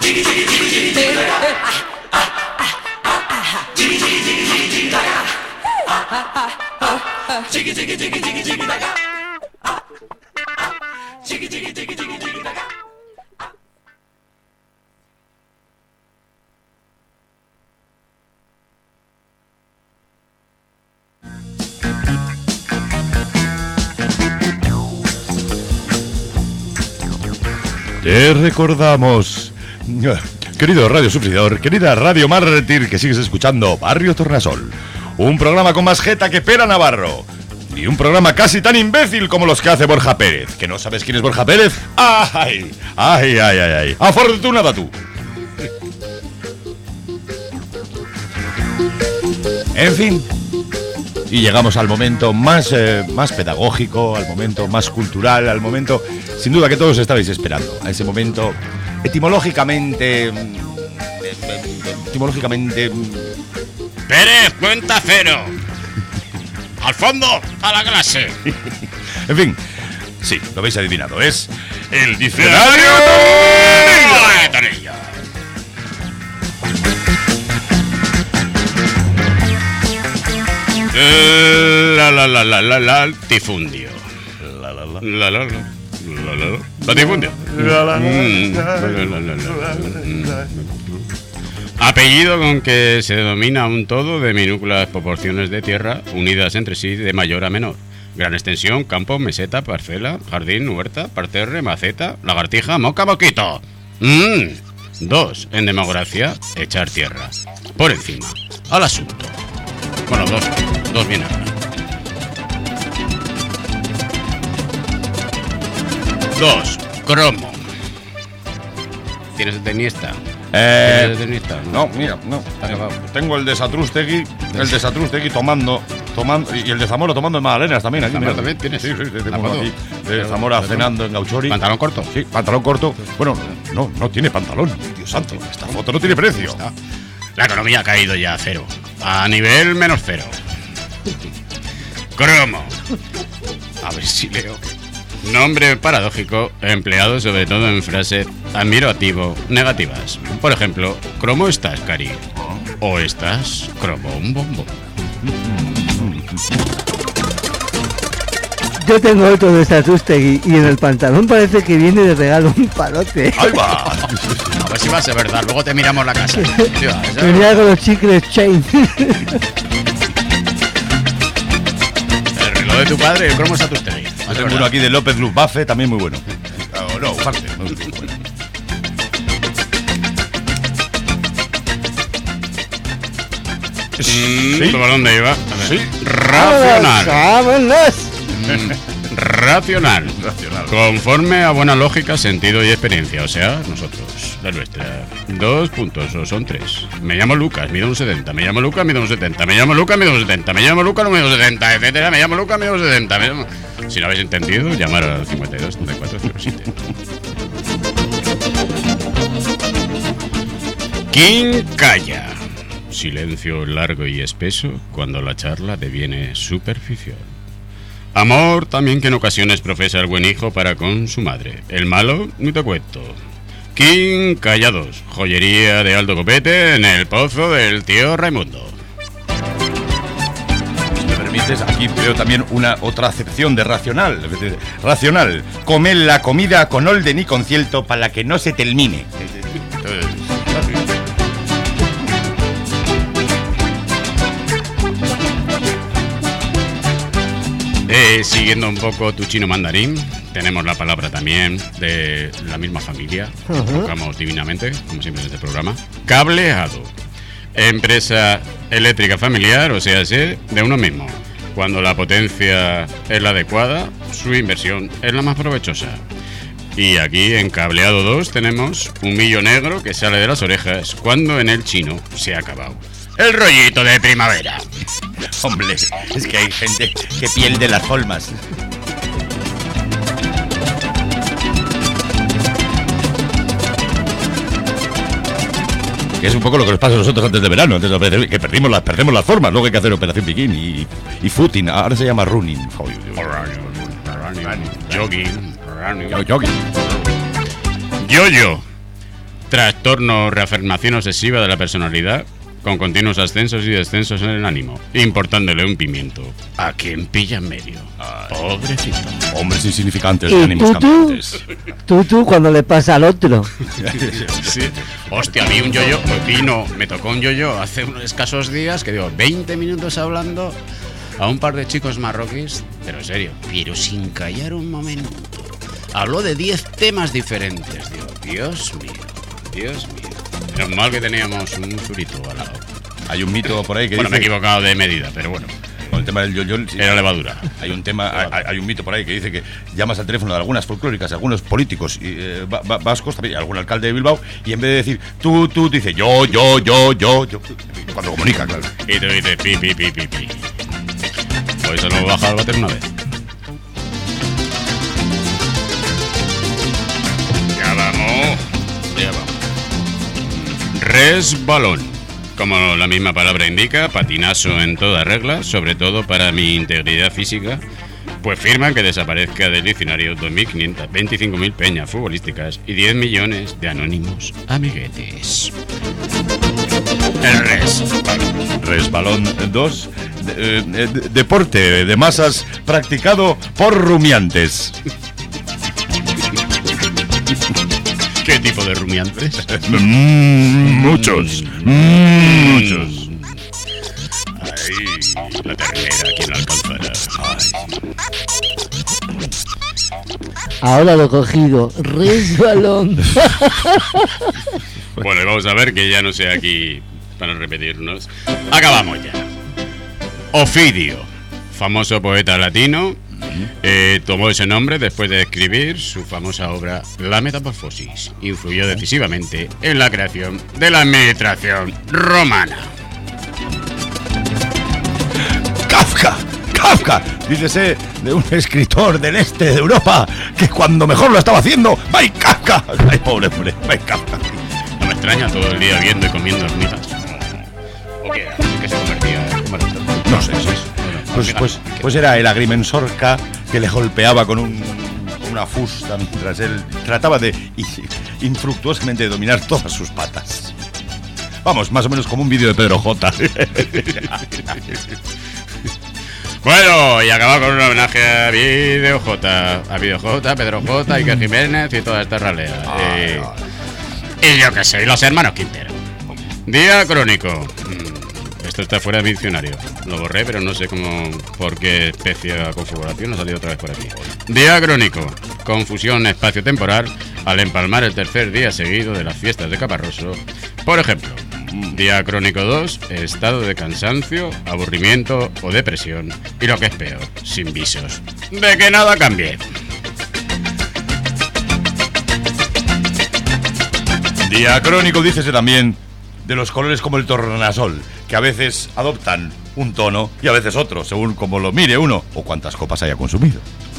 Te recordamos, querido radio sufridor, querida radio mártir, que sigues escuchando Barrio Tornasol, un programa con más jeta que Pera Navarro, y un programa casi tan imbécil como los que hace Borja Pérez. ¿Que no sabes quién es Borja Pérez? ¡Ay! ¡Ay, ay, ay, ay! ¡Afortunada tú! En fin, y llegamos al momento más, eh, más pedagógico, al momento más cultural, al momento, sin duda, que todos estabais esperando. A ese momento, etimológicamente... Etimológicamente... Pérez, cuenta cero. Al fondo, a la clase. En fin, sí, lo habéis adivinado. Es el diccionario de Tonillo. La la la la la la latifundio. La la la la la la la la latifundio. Apellido con que se denomina un todo de minúsculas proporciones de tierra unidas entre sí de mayor a menor. Gran extensión, campo, meseta, parcela, jardín, huerta, parterre, maceta, lagartija, moca, moquito. Mm. Dos, en demografía, echar tierra. Por encima, al asunto. Bueno, dos, dos bien ahora. Dos, cromo. ¿Tienes el tenista? Eh, ¿Tienes el tenista? No, mira, no. Tengo el de Satrústegui, el de Satrústegui tomando, tomando, y el de Zamora tomando en Magdalenas también. Aquí, ¿Zamora también tienes? Sí, sí, sí, tengo aquí. De Zamora cenando en Gauchori. ¿Pantalón corto? Sí, pantalón corto. Bueno, no, no tiene pantalón. Dios santo, esta foto no tiene precio. Está. La economía ha caído ya a cero. A nivel menos cero. Cromo. A ver si leo. Nombre paradójico empleado sobre todo en frases admirativo negativas. Por ejemplo, ¿cromo estás, cari? O estás cromo un bombo. Yo tengo otro de Satrústegui y en el pantalón parece que viene de regalo un palote. ¡Ahí va! A ver si va a ser verdad, luego te miramos la casa. Venía con los chicles Chain. El reloj de tu padre, el cromo Satrústegui. Yo tengo uno aquí de López Lubafe, también muy bueno. Oh, no, parte. No, no, bueno. ¿Sí? ¿Por dónde iba? A ver. Sí. Racional. ¡Vámonos! Mm. Racional. Racional. Conforme a buena lógica, sentido y experiencia. O sea, nosotros, la nuestra. Dos puntos, o son tres. Me llamo Lucas, mido un setenta. Me llamo Lucas, mido un setenta. Me llamo Lucas, mido un setenta. Me llamo Lucas, mido un setenta, etcétera. Me llamo Lucas, mido un setenta. Me llamo... Si lo habéis entendido, llamar al cincuenta y dos, treinta y cuatro, cero siete. Quincalla. Silencio largo y espeso cuando la charla deviene superficial. Amor también que en ocasiones profesa el buen hijo para con su madre. El malo, ni te cuento. Quincalla dos. Joyería de alto copete en el pozo del tío Raimundo. Aquí veo también una otra acepción de racional. Racional, comer la comida con orden y concierto para que no se termine. Eh, siguiendo un poco tu chino mandarín, tenemos la palabra también de la misma familia, que Uh-huh. invocamos divinamente, como siempre en este programa. Cableado. Empresa eléctrica familiar, o sea, sí, de uno mismo. Cuando la potencia es la adecuada, su inversión es la más provechosa. Y aquí en Cableado dos tenemos un millo negro que sale de las orejas cuando en el chino se ha acabado el rollito de primavera. Hombre, es que hay gente que pierde las formas. Que es un poco lo que nos pasa a nosotros antes de verano, antes de operación, que perdimos las, perdemos las formas, luego hay que hacer operación bikini y, y footing, ahora se llama running. Jogging. Yo, jogging. Yo-yo. trastorno o reafirmación obsesiva de la personalidad, con continuos ascensos y descensos en el ánimo, importándole un pimiento a quien pilla en medio. Pobrecito. Hombres insignificantes ¿Y de ánimos tú, tú? cambiantes. Tú, tú, cuando le pasa al otro. Sí. Hostia, a mí un yo-yo, pues vino, me tocó un yo-yo hace unos escasos días, que digo, veinte minutos hablando a un par de chicos marroquíes, pero en serio, pero sin callar un momento. Habló de diez temas diferentes, digo, Dios mío, Dios mío. Menos mal que teníamos un zurito al lado. Hay un mito por ahí que bueno, dice... me he equivocado de medida, pero bueno. Con el tema del yo-yo... Sí, era levadura. Hay un tema, hay, hay un mito por ahí que dice que llamas al teléfono de algunas folclóricas, algunos políticos eh, vascos, también algún alcalde de Bilbao, y en vez de decir tú, tú, dice yo, yo, yo, yo, yo. Cuando comunica, claro. Y te dice pi, pi, pi, pi, pi. Hoy se lo he bajado al váter una vez. Ya vamos. Ya vamos. Resbalón. Como la misma palabra indica, patinazo en toda regla, sobre todo para mi integridad física, pues firman que desaparezca del diccionario dos mil quinientas veinticinco mil peñas futbolísticas y diez millones de anónimos amiguetes. El resbalón. Resbalón dos, de, de, de, deporte de masas practicado por rumiantes. ¿Qué tipo de rumiantes? Mm, muchos. Mm, muchos. Ay, la ternera, ¿quién la alcanzará? Ay. Ahora lo he cogido. Resbalón. Bueno, y vamos a ver que ya no sea aquí para repetirnos. Acabamos ya. Ovidio, famoso poeta latino. Eh, tomó ese nombre después de escribir su famosa obra La Metamorfosis. Influyó decisivamente en la creación de la administración romana. Kafka, Kafka, dícese de un escritor del este de Europa que cuando mejor lo estaba haciendo, ¡ay, Kafka! ¡Ay, pobre hombre! ¡Ay, Kafka! No me extraña todo el día viendo y comiendo hormigas. ¿O qué era? ¿Qué se convertía en maratón? No sé, sí. Pues, pues, pues era el agrimensorca que le golpeaba con un, una fusta mientras él trataba de infructuosamente dominar todas sus patas. Vamos, más o menos como un vídeo de Pedro J. Bueno, y acabamos con un homenaje a Video J, a Video J, Pedro J, Iker Jiménez y toda esta ralea. Eh, y yo que sé, y los hermanos Quintero. Día crónico. Esto está fuera de mi diccionario. Lo borré, pero no sé cómo, por qué especie de configuración ha salido otra vez por aquí. Día crónico. Confusión espacio-temporal al empalmar el tercer día seguido de las fiestas de Caparroso. Por ejemplo, día crónico dos, estado de cansancio, aburrimiento o depresión. Y lo que es peor, sin visos de que nada cambie. Día crónico, dícese también, de los colores como el tornasol, que a veces adoptan un tono y a veces otro, según como lo mire uno o cuántas copas haya consumido.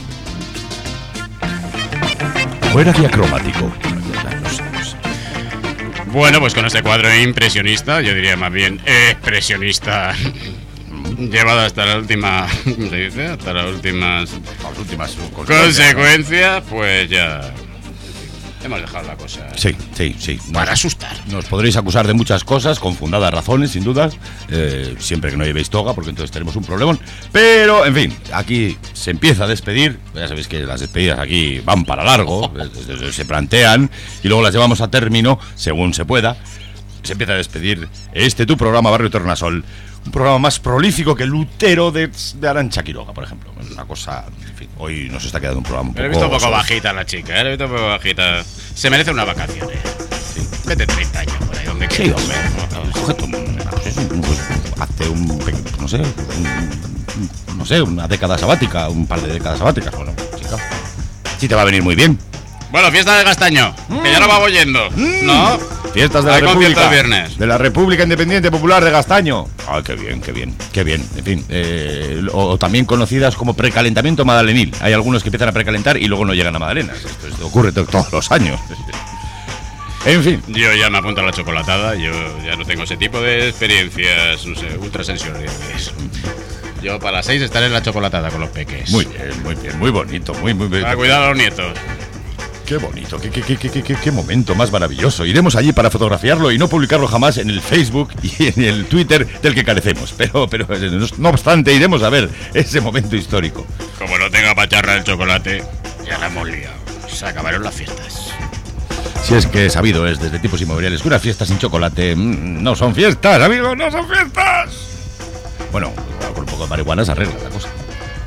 ¿O era diacromático? No sé, no sé. Bueno, pues con este cuadro impresionista, yo diría más bien expresionista, llevado hasta la última, ¿cómo se dice? Hasta las últimas, las últimas consecuencias, ¿no? Pues ya... hemos dejado la cosa. Sí, sí, sí. Para asustar. Nos podréis acusar de muchas cosas, con fundadas razones, sin dudas. Eh, siempre que no llevéis toga, porque entonces tenemos un problemón. Pero, en fin, aquí se empieza a despedir. Ya sabéis que las despedidas aquí van para largo. Se plantean y luego las llevamos a término, según se pueda. Se empieza a despedir este tu programa, Barrio Tornasol. Un programa más prolífico que el Lutero de, de Arantxa Quiroga, por ejemplo. Una cosa, en fin, hoy nos está quedando un programa un poco... He visto un poco bajita la chica, ¿eh? He visto un poco bajita. Se merece unas vacaciones. Sí. Vete treinta años por ahí, donde quieras. Sí, hombre. Cógete un... Hazte un... No sé, un, no sé, una década sabática, un par de décadas sabáticas. Bueno, chica, sí te va a venir muy bien. Bueno, fiesta de Gastaño, mm. que ya lo vamos yendo, mm. ¿no? Fiestas de la República, viernes. de la República Independiente Popular de Gastaño. Ay, qué bien, qué bien, qué bien. En fin, eh, o, o también conocidas como precalentamiento madalenil. Hay algunos que empiezan a precalentar y luego no llegan a Madalenas. Esto, esto ocurre todos los años. En fin. Yo ya me apunto a la chocolatada. Yo ya no tengo ese tipo de experiencias, no sé, ultrasensoriales. Yo para las seis estaré en la chocolatada con los peques. Muy bien, muy bien, muy bonito, muy, muy bien. Para cuidar a los nietos. Qué bonito, qué, qué, qué, qué, qué, qué momento más maravilloso. Iremos allí para fotografiarlo y no publicarlo jamás en el Facebook y en el Twitter del que carecemos. Pero, pero no obstante, iremos a ver ese momento histórico. Como no tenga pacharra el chocolate, ya la hemos liado. Se acabaron las fiestas. Si es que sabido es desde Tipos Inmobiliarios que unas fiestas sin chocolate mmm, no son fiestas, amigos, no son fiestas. Bueno, con un poco de marihuana se arregla la cosa.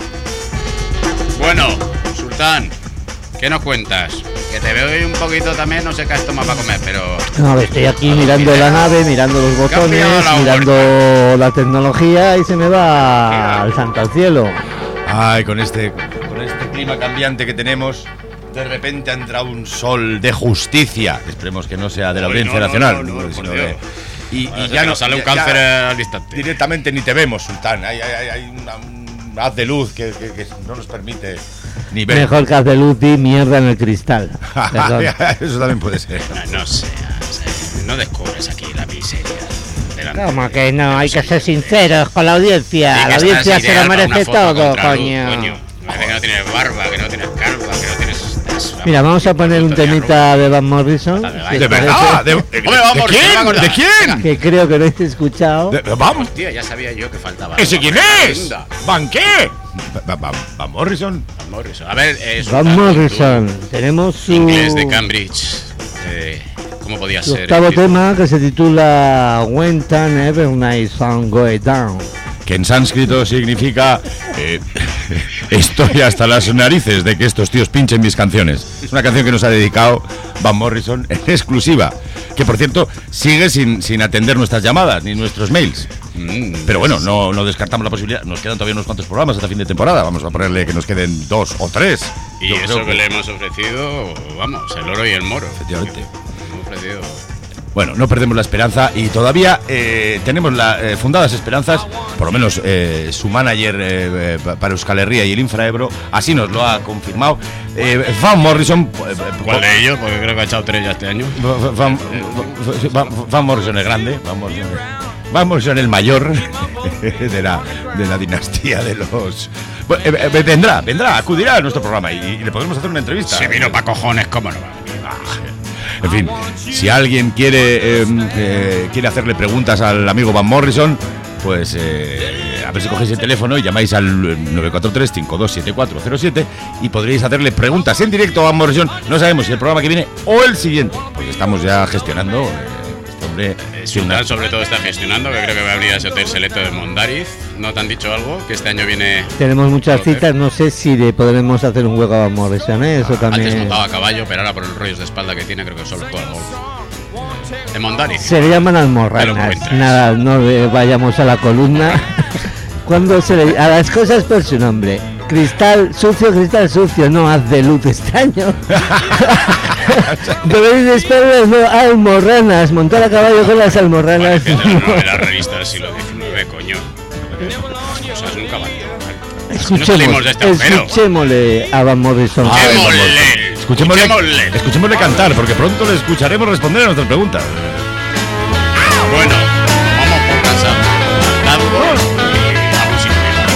Bueno, Sultán, ¿qué nos cuentas? Que te veo hoy un poquito también, no sé qué has tomado para comer, pero... No, estoy aquí mirando la nave, mirando los botones, mirando la tecnología y se me va al santo al cielo. Ay, con este, con este clima cambiante que tenemos, de repente ha entrado un sol de justicia. Esperemos que no sea de la Audiencia no, Nacional. No, no, no, sino por de, y, y no, ya nos no sale un ya, cáncer ya, al instante. Directamente ni te vemos, Sultán. Hay, hay, hay una, un haz de luz que, que, que no nos permite ni ver. Mejor que haz de luz di mierda en el cristal. Eso también puede ser. No, no seas, no descubres aquí la miseria. ¿Cómo que no? Hay que ser sinceros con la audiencia. La audiencia se lo merece todo, coño. coño. Que no tienes barba, que no tienes calva, que no tienes... Mira, vamos a poner un temita de Van Morrison. ¿De verdad? ¿De, de, de, de quién? ¿De quién? Que creo que no he escuchado. De, vamos. Hostia, ya sabía yo que faltaba. ¿Ese quién es? ¿Van qué? ¿Van Morrison? Van Morrison. A ver, es Van Morrison. Tenemos su... Inglés de Cambridge. Eh, ¿Cómo podía su ser? octavo tema que se titula When Time Ever Night Sun Goes Down. Que en sánscrito significa eh, estoy hasta las narices de que estos tíos pinchen mis canciones. Es una canción que nos ha dedicado Van Morrison en exclusiva, que por cierto sigue sin, sin atender nuestras llamadas ni nuestros mails. Mm, Pero bueno, no, no descartamos la posibilidad. Nos quedan todavía unos cuantos programas hasta fin de temporada. Vamos a ponerle que nos queden dos o tres. Y Yo eso creo que, que le hemos ofrecido, vamos, el oro y el moro. Efectivamente. Hemos ofrecido... Bueno, no perdemos la esperanza y todavía eh, tenemos la, eh, fundadas esperanzas, por lo menos eh, su manager eh, para Euskal Herria y el Infraebro, así nos lo ha confirmado. Eh, Van Morrison... Eh, ¿Cuál de ellos? Porque creo que ha echado tres ya este año. Van, Van, Van Morrison el grande, Van Morrison, Van Morrison el mayor de la, de la dinastía de los... Bueno, eh, eh, vendrá, vendrá, acudirá a nuestro programa y, y le podremos hacer una entrevista. Se vino pa' cojones, ¿cómo no va? En fin, si alguien quiere eh, eh, quiere hacerle preguntas al amigo Van Morrison, pues eh, a ver si cogéis el teléfono y llamáis al nueve cuatro tres, cinco dos siete cuatro cero siete y podréis hacerle preguntas en directo a Van Morrison. No sabemos si el programa que viene o el siguiente, porque estamos ya gestionando. Eh, este hombre, Sultán sobre todo está gestionando, que creo que va a abrir ese hotel selecto de Mondariz. ¿No te han dicho algo? Que este año viene... Tenemos muchas citas, no sé si le podremos hacer un juego a Van Morrison, ¿eh? Eso ah, también... Antes montaba a caballo, pero ahora por los rollos de espalda que tiene, creo que solo juega al golf. De Mondariz. Se le llaman almorranas. Nada, no le vayamos a la columna. Cuando se le... A las cosas por su nombre. Cristal sucio, cristal sucio, no haz de luz extraño. Dolores de espaldas, no, almorranas. Montar a caballo con las almorranas. Bueno, la revista del siglo diecinueve, coño. O sea, es un caballo. Escuchemos, de este escuchémosle a Van Morrison. Escuchémosle, escuchémosle, escuchémosle. Escuchémosle cantar, porque pronto le escucharemos responder a nuestras preguntas. Bueno, vamos por casa. Cantando y la música.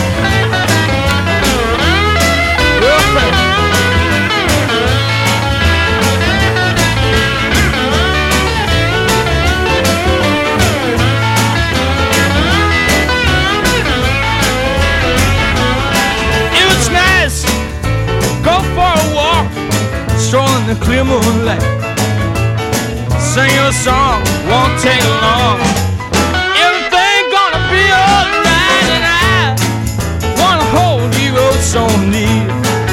Strolling the clear moonlight, sing your song, won't take long. Everything gonna be alright, and I wanna hold you oh so near.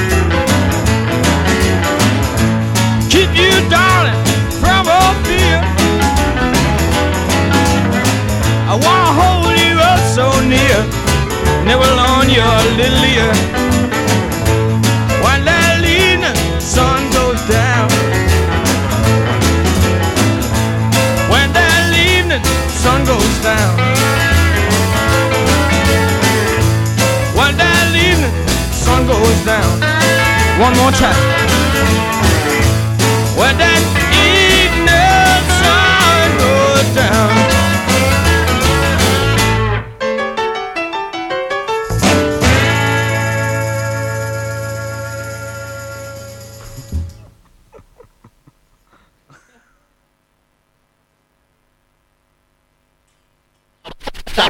Keep you, darling, from all fear. I wanna hold you oh so near, never on your little ear. When that evening sun goes down, when that evening sun goes down, when that evening sun goes down, one more time, when that evening sun goes down.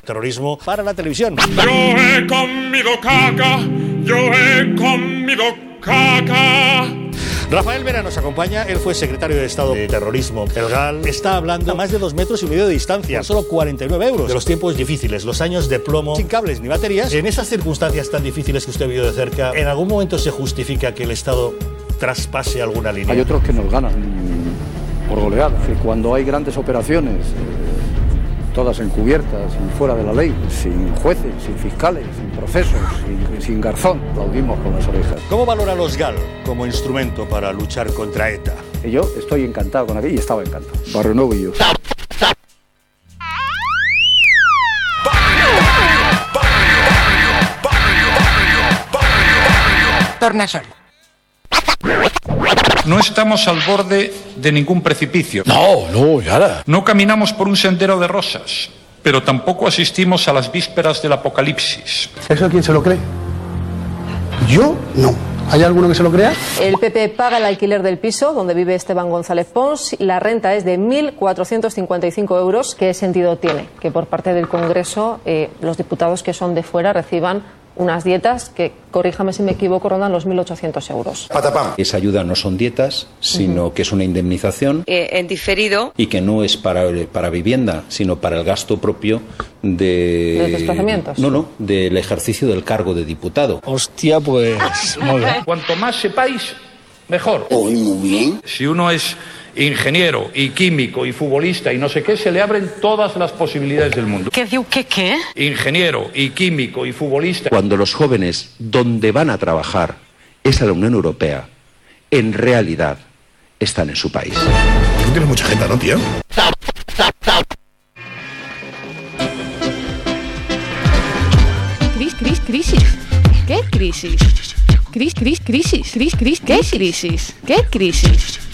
terrorismo para la televisión. Yo he comido caca, yo he comido caca. Rafael Vera nos acompaña, él fue secretario de Estado de Terrorismo. El GAL está hablando a más de dos metros y medio de distancia, por solo cuarenta y nueve euros. De los tiempos difíciles, los años de plomo, sin cables ni baterías. En esas circunstancias tan difíciles que usted ha vivido de cerca, ¿en algún momento se justifica que el Estado traspase alguna línea? Hay otros que nos ganan por goleada. Que cuando hay grandes operaciones, todas encubiertas y fuera de la ley, sin jueces, sin fiscales, sin procesos, sin, sin garzón, aplaudimos con las orejas. ¿Cómo valora los GAL como instrumento para luchar contra ETA? Y yo estoy encantado con aquello y estaba encantado. Barrio Nuevo y yo. Tornasol. No estamos al borde de ningún precipicio. No, no, nada. No caminamos por un sendero de rosas, pero tampoco asistimos a las vísperas del apocalipsis. ¿Eso quién se lo cree? Yo no. ¿Hay alguno que se lo crea? El P P paga el alquiler del piso donde vive Esteban González Pons. La renta es de mil cuatrocientos cincuenta y cinco euros. ¿Qué sentido tiene que por parte del Congreso eh, los diputados que son de fuera reciban unas dietas que, corríjame si me equivoco, rondan los mil ochocientos euros? Patapam. Esa ayuda no son dietas, sino uh-huh. que es una indemnización. Eh, en diferido. Y que no es para, para vivienda, sino para el gasto propio de... ¿De desplazamientos? No, no, del ejercicio del cargo de diputado. Hostia, pues... Muy bien. Cuanto más sepáis, mejor. Hoy muy bien. Si uno es ingeniero y químico y futbolista y no sé qué, se le abren todas las posibilidades del mundo. ¿Qué digo qué qué? Ingeniero y químico y futbolista. Cuando los jóvenes donde van a trabajar es a la Unión Europea, en realidad están en su país. No tienes mucha gente, ¿no, tío? Cris, cris, crisis. ¿Qué crisis? Cris, cris, crisis. Cris, cris, ¿qué crisis? ¿Qué crisis?